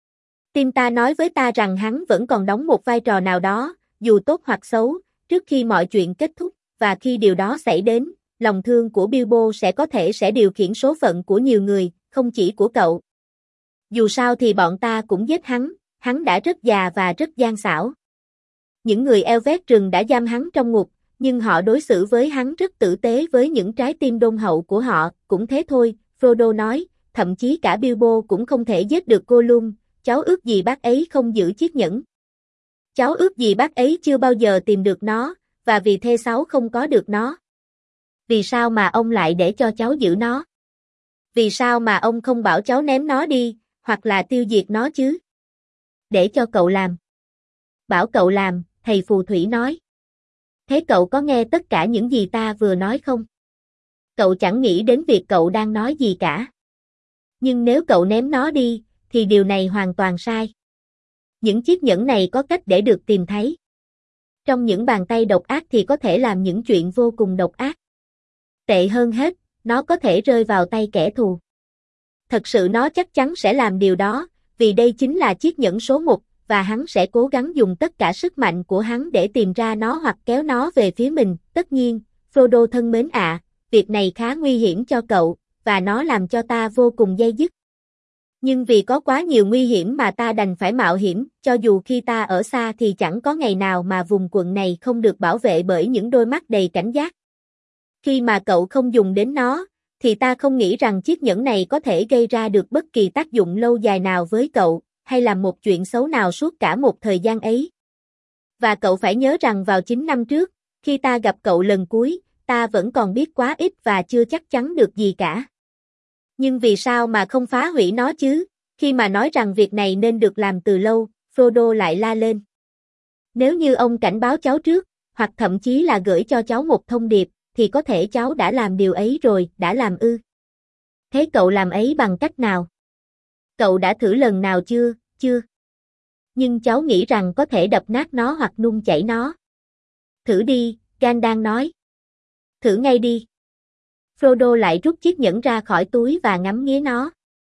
Speaker 1: Tim ta nói với ta rằng hắn vẫn còn đóng một vai trò nào đó, dù tốt hoặc xấu, trước khi mọi chuyện kết thúc, và khi điều đó xảy đến, lòng thương của Bilbo có thể sẽ điều khiển số phận của nhiều người, không chỉ của cậu. Dù sao thì bọn ta cũng giết hắn đã rất già và rất gian xảo. Những người Elvet rừng đã giam hắn trong ngục, nhưng họ đối xử với hắn rất tử tế với những trái tim đôn hậu của họ, cũng thế thôi, Frodo nói, thậm chí cả Bilbo cũng không thể giết được Gollum, cháu ước gì bác ấy không giữ chiếc nhẫn. Cháu ước gì bác ấy chưa bao giờ tìm được nó, và vì thế cháu không có được nó. Vì sao mà ông lại để cho cháu giữ nó? Vì sao mà ông không bảo cháu ném nó đi, hoặc là tiêu diệt nó chứ? Để cho cậu làm. Bảo cậu làm, thầy phù thủy nói. Thế cậu có nghe tất cả những gì ta vừa nói không? Cậu chẳng nghĩ đến việc cậu đang nói gì cả. Nhưng nếu cậu ném nó đi, thì điều này hoàn toàn sai. Những chiếc nhẫn này có cách để được tìm thấy. Trong những bàn tay độc ác thì có thể làm những chuyện vô cùng độc ác. Tệ hơn hết, nó có thể rơi vào tay kẻ thù. Thật sự nó chắc chắn sẽ làm điều đó, vì đây chính là chiếc nhẫn số 1, và hắn sẽ cố gắng dùng tất cả sức mạnh của hắn để tìm ra nó hoặc kéo nó về phía mình. Tất nhiên, Frodo thân mến ạ, việc này khá nguy hiểm cho cậu, và nó làm cho ta vô cùng day dứt. Nhưng vì có quá nhiều nguy hiểm mà ta đành phải mạo hiểm, cho dù khi ta ở xa thì chẳng có ngày nào mà vùng quận này không được bảo vệ bởi những đôi mắt đầy cảnh giác. Khi mà cậu không dùng đến nó, thì ta không nghĩ rằng chiếc nhẫn này có thể gây ra được bất kỳ tác dụng lâu dài nào với cậu, hay làm một chuyện xấu nào suốt cả một thời gian ấy. Và cậu phải nhớ rằng vào 9 năm trước, khi ta gặp cậu lần cuối, ta vẫn còn biết quá ít và chưa chắc chắn được gì cả. Nhưng vì sao mà không phá hủy nó chứ? Khi mà nói rằng việc này nên được làm từ lâu, Frodo lại la lên. Nếu như ông cảnh báo cháu trước, hoặc thậm chí là gửi cho cháu một thông điệp, thì có thể cháu đã làm điều ấy rồi, đã làm ư? Thế cậu làm ấy bằng cách nào? Cậu đã thử lần nào chưa? chưa? Nhưng cháu nghĩ rằng có thể đập nát nó hoặc nung chảy nó. Thử đi, Gandalf nói. Thử ngay đi. Frodo lại rút chiếc nhẫn ra khỏi túi và ngắm nghía nó.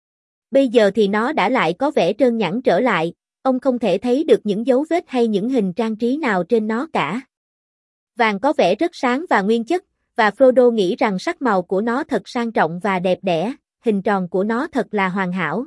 Speaker 1: Bây giờ thì nó đã lại có vẻ trơn nhẵn trở lại, ông không thể thấy được những dấu vết hay những hình trang trí nào trên nó cả. Vàng có vẻ rất sáng và nguyên chất, và Frodo nghĩ rằng sắc màu của nó thật sang trọng và đẹp đẽ, hình tròn của nó thật là hoàn hảo.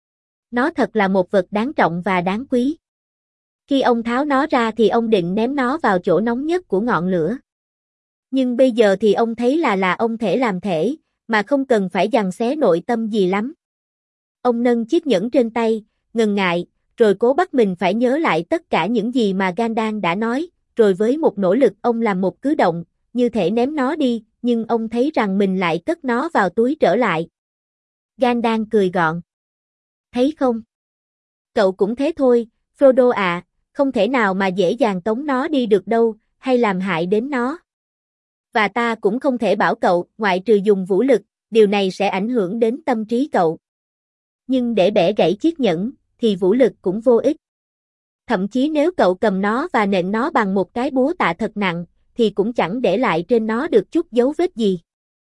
Speaker 1: Nó thật là một vật đáng trọng và đáng quý. Khi ông tháo nó ra thì ông định ném nó vào chỗ nóng nhất của ngọn lửa. Nhưng bây giờ thì ông thấy là ông thể làm thể, mà không cần phải giằng xé nội tâm gì lắm. Ông nâng chiếc nhẫn trên tay, ngần ngại, rồi cố bắt mình phải nhớ lại tất cả những gì mà Gandalf đã nói, rồi với một nỗ lực ông làm một cử động, như thể ném nó đi, nhưng ông thấy rằng mình lại cất nó vào túi trở lại. Gandalf cười gọn. Thấy không? Cậu cũng thế thôi, Frodo ạ, không thể nào mà dễ dàng tống nó đi được đâu, hay làm hại đến nó. Và ta cũng không thể bảo cậu, ngoại trừ dùng vũ lực, điều này sẽ ảnh hưởng đến tâm trí cậu. Nhưng để bẻ gãy chiếc nhẫn, thì vũ lực cũng vô ích. Thậm chí nếu cậu cầm nó và nện nó bằng một cái búa tạ thật nặng, thì cũng chẳng để lại trên nó được chút dấu vết gì.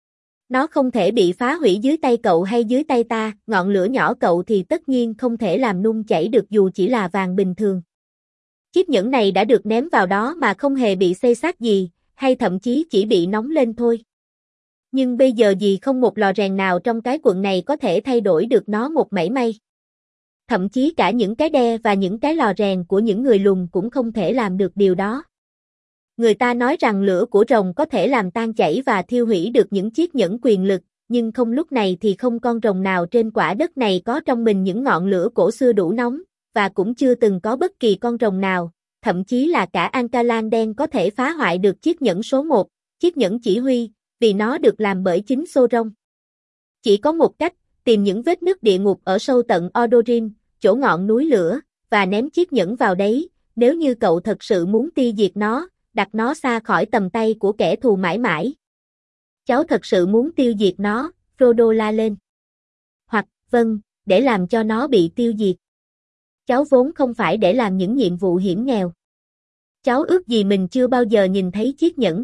Speaker 1: Nó không thể bị phá hủy dưới tay cậu hay dưới tay ta, ngọn lửa nhỏ cậu thì tất nhiên không thể làm nung chảy được dù chỉ là vàng bình thường. Chiếc nhẫn này đã được ném vào đó mà không hề bị xê xát gì, hay thậm chí chỉ bị nóng lên thôi. Nhưng bây giờ gì không một lò rèn nào trong cái quận này có thể thay đổi được nó một mảy may. Thậm chí cả những cái đe và những cái lò rèn của những người lùn cũng không thể làm được điều đó. Người ta nói rằng lửa của rồng có thể làm tan chảy và thiêu hủy được những chiếc nhẫn quyền lực, nhưng không lúc này thì không con rồng nào trên quả đất này có trong mình những ngọn lửa cổ xưa đủ nóng, và cũng chưa từng có bất kỳ con rồng nào, thậm chí là cả Ankalan đen có thể phá hoại được chiếc nhẫn số 1, chiếc nhẫn chỉ huy, vì nó được làm bởi chính Sauron. Chỉ có một cách, tìm những vết nứt địa ngục ở sâu tận Odorin, chỗ ngọn núi lửa, và ném chiếc nhẫn vào đấy, nếu như cậu thật sự muốn tiêu diệt nó, đặt nó xa khỏi tầm tay của kẻ thù mãi mãi. Cháu thật sự muốn tiêu diệt nó, Frodo la lên. Hoặc, vâng, để làm cho nó bị tiêu diệt. Cháu vốn không phải để làm những nhiệm vụ hiểm nghèo. Cháu ước gì mình chưa bao giờ nhìn thấy chiếc nhẫn.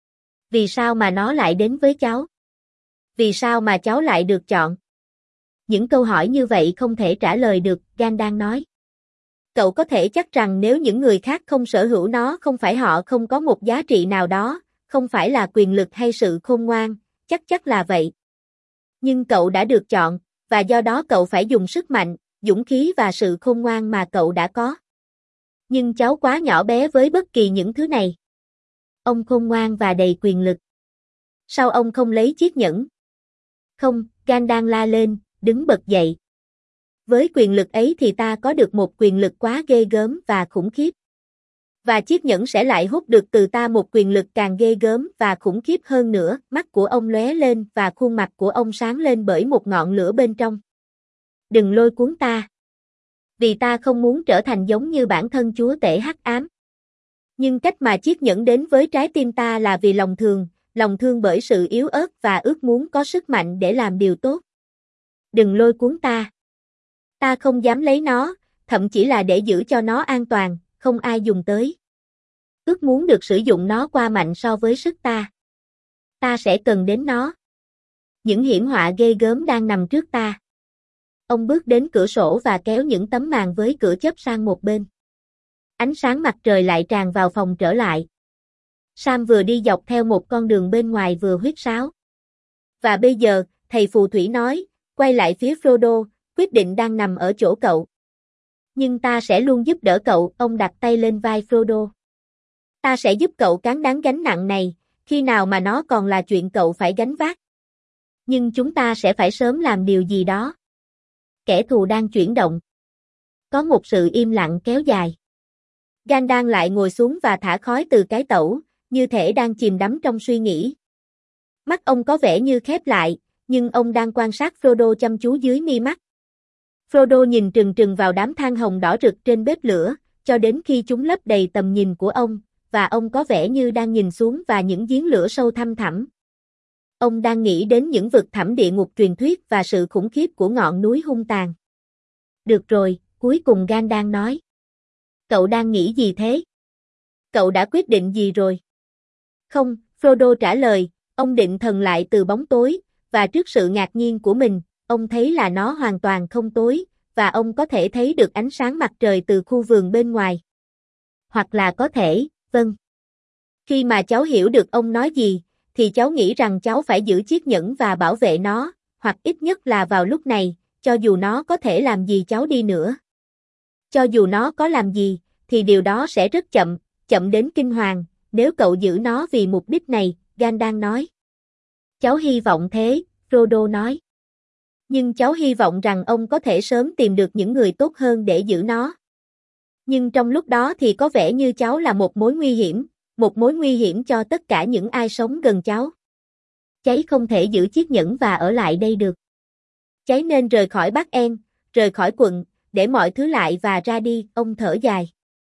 Speaker 1: Vì sao mà nó lại đến với cháu? Vì sao mà cháu lại được chọn? Những câu hỏi như vậy không thể trả lời được, Gandalf nói. Cậu có thể chắc rằng nếu những người khác không sở hữu nó không phải họ không có một giá trị nào đó, không phải là quyền lực hay sự khôn ngoan, chắc là vậy. Nhưng cậu đã được chọn, và do đó cậu phải dùng sức mạnh, dũng khí và sự khôn ngoan mà cậu đã có. Nhưng cháu quá nhỏ bé với bất kỳ những thứ này. Ông khôn ngoan và đầy quyền lực. Sao ông không lấy chiếc nhẫn? Không, Gandalf la lên, đứng bật dậy. Với quyền lực ấy thì ta có được một quyền lực quá ghê gớm và khủng khiếp. Và chiếc nhẫn sẽ lại hút được từ ta một quyền lực càng ghê gớm và khủng khiếp hơn nữa. Mắt của ông lóe lên và khuôn mặt của ông sáng lên bởi một ngọn lửa bên trong. Đừng lôi cuốn ta. Vì ta không muốn trở thành giống như bản thân chúa tể hắc ám. Nhưng cách mà chiếc nhẫn đến với trái tim ta là vì lòng thương bởi sự yếu ớt và ước muốn có sức mạnh để làm điều tốt. Đừng lôi cuốn ta. Ta không dám lấy nó, thậm chí là để giữ cho nó an toàn, không ai dùng tới. Ước muốn được sử dụng nó qua mạnh so với sức ta. Ta sẽ cần đến nó. Những hiểm họa ghê gớm đang nằm trước ta. Ông bước đến cửa sổ và kéo những tấm màn với cửa chớp sang một bên. Ánh sáng mặt trời lại tràn vào phòng trở lại. Sam vừa đi dọc theo một con đường bên ngoài vừa huýt sáo. Và bây giờ, thầy phù thủy nói, quay lại phía Frodo, quyết định đang nằm ở chỗ cậu. Nhưng ta sẽ luôn giúp đỡ cậu, ông đặt tay lên vai Frodo. Ta sẽ giúp cậu cán đáng gánh nặng này, khi nào mà nó còn là chuyện cậu phải gánh vác. Nhưng chúng ta sẽ phải sớm làm điều gì đó. Kẻ thù đang chuyển động. Có một sự im lặng kéo dài. Gandalf lại ngồi xuống và thả khói từ cái tẩu, như thể đang chìm đắm trong suy nghĩ. Mắt ông có vẻ như khép lại, nhưng ông đang quan sát Frodo chăm chú dưới mi mắt. Frodo nhìn trừng trừng vào đám than hồng đỏ rực trên bếp lửa, cho đến khi chúng lấp đầy tầm nhìn của ông, và ông có vẻ như đang nhìn xuống và những giếng lửa sâu thăm thẳm. Ông đang nghĩ đến những vực thẳm địa ngục truyền thuyết và sự khủng khiếp của ngọn núi hung tàn. Được rồi, cuối cùng Gandalf nói. Cậu đang nghĩ gì thế? Cậu đã quyết định gì rồi? Không, Frodo trả lời, ông định thần lại từ bóng tối, và trước sự ngạc nhiên của mình, ông thấy là nó hoàn toàn không tối, và ông có thể thấy được ánh sáng mặt trời từ khu vườn bên ngoài. Hoặc là có thể, vâng. Khi mà cháu hiểu được ông nói gì, thì cháu nghĩ rằng cháu phải giữ chiếc nhẫn và bảo vệ nó, hoặc ít nhất là vào lúc này, cho dù nó có thể làm gì cháu đi nữa. Cho dù nó có làm gì, thì điều đó sẽ rất chậm, chậm đến kinh hoàng, nếu cậu giữ nó vì mục đích này, Gandalf nói. Cháu hy vọng thế, Frodo nói. Nhưng cháu hy vọng rằng ông có thể sớm tìm được những người tốt hơn để giữ nó. Nhưng trong lúc đó thì có vẻ như cháu là một mối nguy hiểm cho tất cả những ai sống gần cháu. Cháy không thể giữ chiếc nhẫn và ở lại đây được. Cháy nên rời khỏi Bắc En, rời khỏi quận, để mọi thứ lại và ra đi, ông thở dài.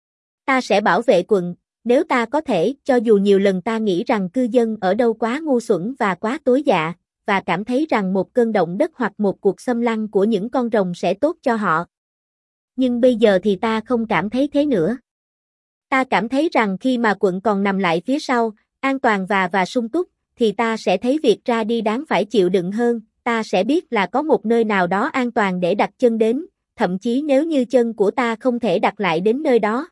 Speaker 1: Ta sẽ bảo vệ quận, nếu ta có thể, cho dù nhiều lần ta nghĩ rằng cư dân ở đâu quá ngu xuẩn và quá tối dạ, và cảm thấy rằng một cơn động đất hoặc một cuộc xâm lăng của những con rồng sẽ tốt cho họ. Nhưng bây giờ thì ta không cảm thấy thế nữa. Ta cảm thấy rằng khi mà quận còn nằm lại phía sau, an toàn và sung túc, thì ta sẽ thấy việc ra đi đáng phải chịu đựng hơn, ta sẽ biết là có một nơi nào đó an toàn để đặt chân đến, thậm chí nếu như chân của ta không thể đặt lại đến nơi đó.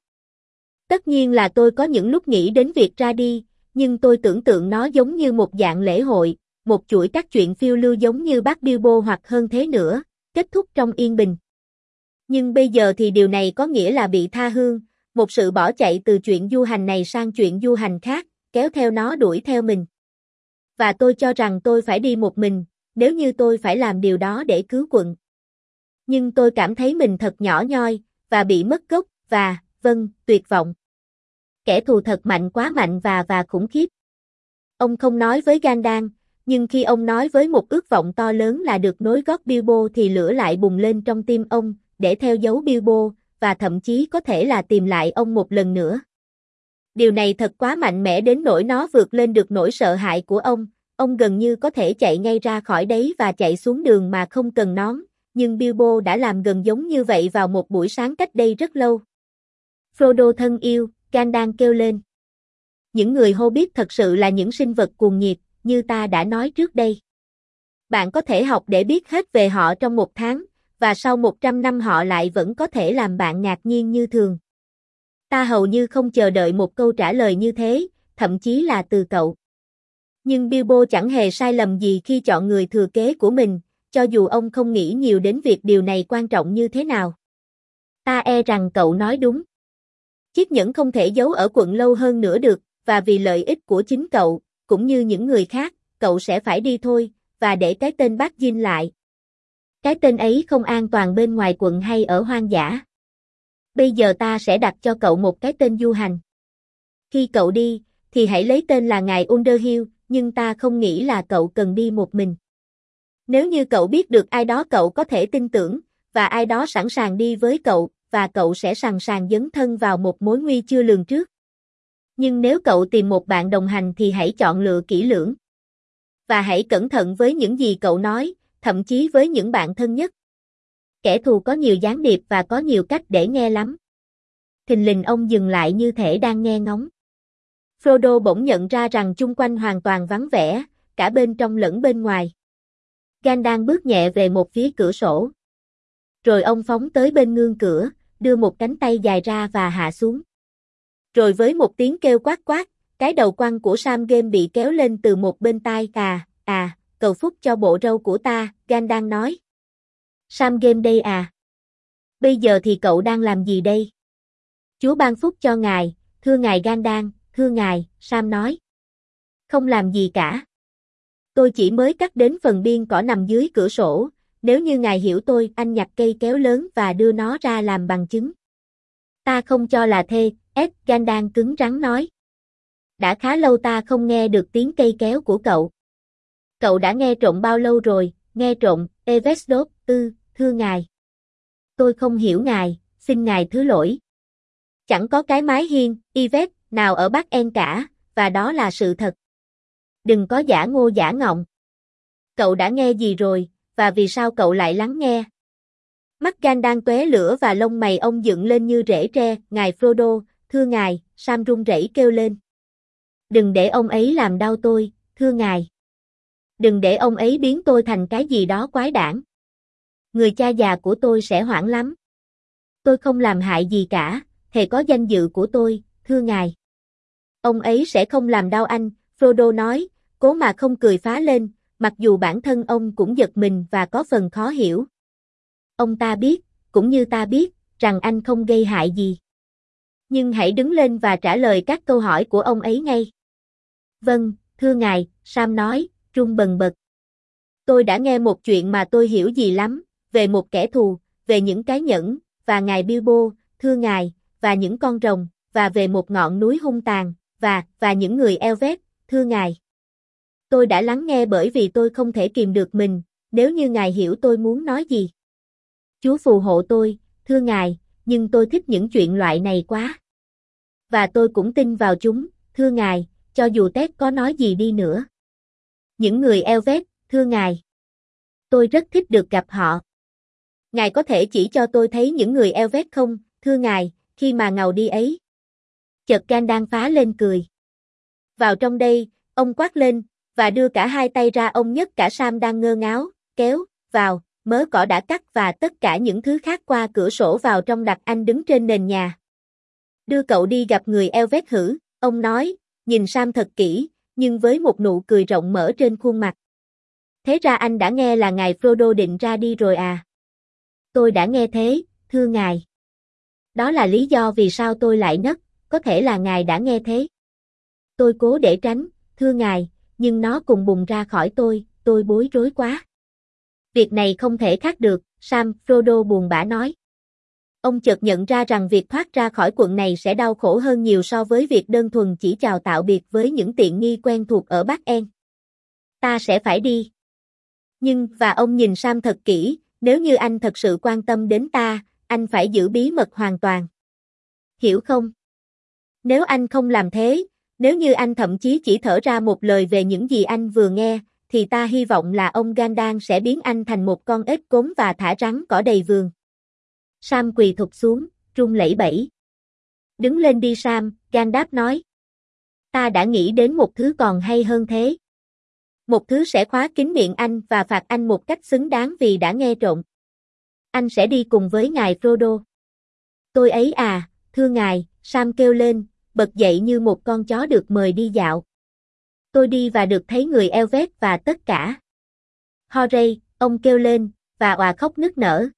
Speaker 1: Tất nhiên là tôi có những lúc nghĩ đến việc ra đi, nhưng tôi tưởng tượng nó giống như một dạng lễ hội, một chuỗi các chuyện phiêu lưu giống như bác Bilbo hoặc hơn thế nữa, kết thúc trong yên bình. Nhưng bây giờ thì điều này có nghĩa là bị tha hương, một sự bỏ chạy từ chuyện du hành này sang chuyện du hành khác, kéo theo nó đuổi theo mình. Và tôi cho rằng tôi phải đi một mình, nếu như tôi phải làm điều đó để cứu quận. Nhưng tôi cảm thấy mình thật nhỏ nhoi, và bị mất gốc, và, vâng, tuyệt vọng. Kẻ thù thật mạnh quá mạnh và khủng khiếp. Ông không nói với Gandalf, nhưng khi ông nói với một ước vọng to lớn là được nối gót Bilbo thì lửa lại bùng lên trong tim ông, để theo dấu Bilbo, và thậm chí có thể là tìm lại ông một lần nữa. Điều này thật quá mạnh mẽ đến nỗi nó vượt lên được nỗi sợ hãi của ông gần như có thể chạy ngay ra khỏi đấy và chạy xuống đường mà không cần nón, nhưng Bilbo đã làm gần giống như vậy vào một buổi sáng cách đây rất lâu. Frodo thân yêu, Gandalf kêu lên. Những người Hobbit thật sự là những sinh vật cuồng nhiệt, như ta đã nói trước đây. Bạn có thể học để biết hết về họ trong 1 tháng, và sau 100 năm họ lại vẫn có thể làm bạn ngạc nhiên như thường. Ta hầu như không chờ đợi một câu trả lời như thế, thậm chí là từ cậu. Nhưng Bilbo chẳng hề sai lầm gì khi chọn người thừa kế của mình, cho dù ông không nghĩ nhiều đến việc điều này quan trọng như thế nào. Ta e rằng cậu nói đúng. Chiếc nhẫn không thể giấu ở quận lâu hơn nữa được, và vì lợi ích của chính cậu, cũng như những người khác, cậu sẽ phải đi thôi, và để cái tên bác Jin lại. Cái tên ấy không an toàn bên ngoài quận hay ở hoang dã. Bây giờ ta sẽ đặt cho cậu một cái tên du hành. Khi cậu đi, thì hãy lấy tên là Ngài Underhill, nhưng ta không nghĩ là cậu cần đi một mình. Nếu như cậu biết được ai đó cậu có thể tin tưởng, và ai đó sẵn sàng đi với cậu, và cậu sẽ sẵn sàng dấn thân vào một mối nguy chưa lường trước. Nhưng nếu cậu tìm một bạn đồng hành thì hãy chọn lựa kỹ lưỡng. Và hãy cẩn thận với những gì cậu nói, thậm chí với những bạn thân nhất. Kẻ thù có nhiều gián điệp và có nhiều cách để nghe lắm. Thình lình ông dừng lại như thể đang nghe ngóng. Frodo bỗng nhận ra rằng chung quanh hoàn toàn vắng vẻ, cả bên trong lẫn bên ngoài. Gandalf bước nhẹ về một phía cửa sổ. Rồi ông phóng tới bên ngưỡng cửa, đưa một cánh tay dài ra và hạ xuống. Rồi với một tiếng kêu quát quát, cái đầu quăng của Sam Game bị kéo lên từ một bên tai. Cầu phúc cho bộ râu của ta, Gandalf nói. Sam Game đây à? Bây giờ thì cậu đang làm gì đây? Chúa ban phúc cho ngài, thưa ngài Gandalf, thưa ngài, Sam nói. Không làm gì cả. Tôi chỉ mới cắt đến phần biên cỏ nằm dưới cửa sổ, nếu như ngài hiểu tôi, anh nhặt cây kéo lớn và đưa nó ra làm bằng chứng. Ta không cho là thê, Gandalf cứng rắn nói. Đã khá lâu ta không nghe được tiếng cây kéo của cậu. Cậu đã nghe trộm bao lâu rồi, nghe trộm, Evesdod, thưa ngài. Tôi không hiểu ngài, xin ngài thứ lỗi. Chẳng có cái mái hiên, Yvette, nào ở Bắc En cả, và đó là sự thật. Đừng có giả ngô giả ngọng. Cậu đã nghe gì rồi, và vì sao cậu lại lắng nghe? Mắt Gandalf tóe lửa và lông mày ông dựng lên như rễ tre, ngài Frodo, thưa ngài, Sam run rẩy kêu lên. Đừng để ông ấy làm đau tôi, thưa ngài. Đừng để ông ấy biến tôi thành cái gì đó quái đản. Người cha già của tôi sẽ hoảng lắm. Tôi không làm hại gì cả, thề có danh dự của tôi, thưa ngài. Ông ấy sẽ không làm đau anh, Frodo nói, cố mà không cười phá lên, mặc dù bản thân ông cũng giật mình và có phần khó hiểu. Ông ta biết, cũng như ta biết, rằng anh không gây hại gì. Nhưng hãy đứng lên và trả lời các câu hỏi của ông ấy ngay. Vâng, thưa ngài, Sam nói, run bần bật. Tôi đã nghe một chuyện mà tôi hiểu gì lắm, về một kẻ thù, về những cái nhẫn, và ngài Bilbo, thưa ngài, và những con rồng, và về một ngọn núi hung tàn, và những người Elvet, thưa ngài. Tôi đã lắng nghe bởi vì tôi không thể kìm được mình, nếu như ngài hiểu tôi muốn nói gì. Chúa phù hộ tôi, thưa ngài, nhưng tôi thích những chuyện loại này quá. Và tôi cũng tin vào chúng, thưa ngài, cho dù Ted có nói gì đi nữa. Những người Elvet, thưa ngài. Tôi rất thích được gặp họ. Ngài có thể chỉ cho tôi thấy những người Elvet không, thưa ngài, khi mà ngầu đi ấy. Chợt Gandalf phá lên cười. Vào trong đây, ông quát lên, và đưa cả hai tay ra ông nhấc cả Sam đang ngơ ngáo, kéo, vào, mớ cỏ đã cắt và tất cả những thứ khác qua cửa sổ vào trong đặt anh đứng trên nền nhà. Đưa cậu đi gặp người Elvet hử, ông nói, nhìn Sam thật kỹ, nhưng với một nụ cười rộng mở trên khuôn mặt. Thế ra anh đã nghe là ngài Frodo định ra đi rồi à? Tôi đã nghe thế, thưa ngài. Đó là lý do vì sao tôi lại nấc, có thể là ngài đã nghe thế. Tôi cố để tránh, thưa ngài, nhưng nó cùng bùng ra khỏi tôi bối rối quá. Việc này không thể khác được, Sam, Frodo buồn bã nói. Ông chợt nhận ra rằng việc thoát ra khỏi quận này sẽ đau khổ hơn nhiều so với việc đơn thuần chỉ chào tạm biệt với những tiện nghi quen thuộc ở Bắc En. Ta sẽ phải đi. Và ông nhìn Sam thật kỹ, nếu như anh thật sự quan tâm đến ta, anh phải giữ bí mật hoàn toàn. Hiểu không? Nếu anh không làm thế, nếu như anh thậm chí chỉ thở ra một lời về những gì anh vừa nghe, thì ta hy vọng là ông Gandalf sẽ biến anh thành một con ếch cốm và thả rắn cỏ đầy vườn. Sam quỳ thụp xuống, run lẩy bẩy. Đứng lên đi Sam, Gandalf nói. Ta đã nghĩ đến một thứ còn hay hơn thế. Một thứ sẽ khóa kín miệng anh và phạt anh một cách xứng đáng vì đã nghe trộm. Anh sẽ đi cùng với ngài Frodo. Tôi ấy à, thưa ngài, Sam kêu lên, bật dậy như một con chó được mời đi dạo. Tôi đi và được thấy người Elvet và tất cả. Hooray, ông kêu lên, và òa khóc nức nở.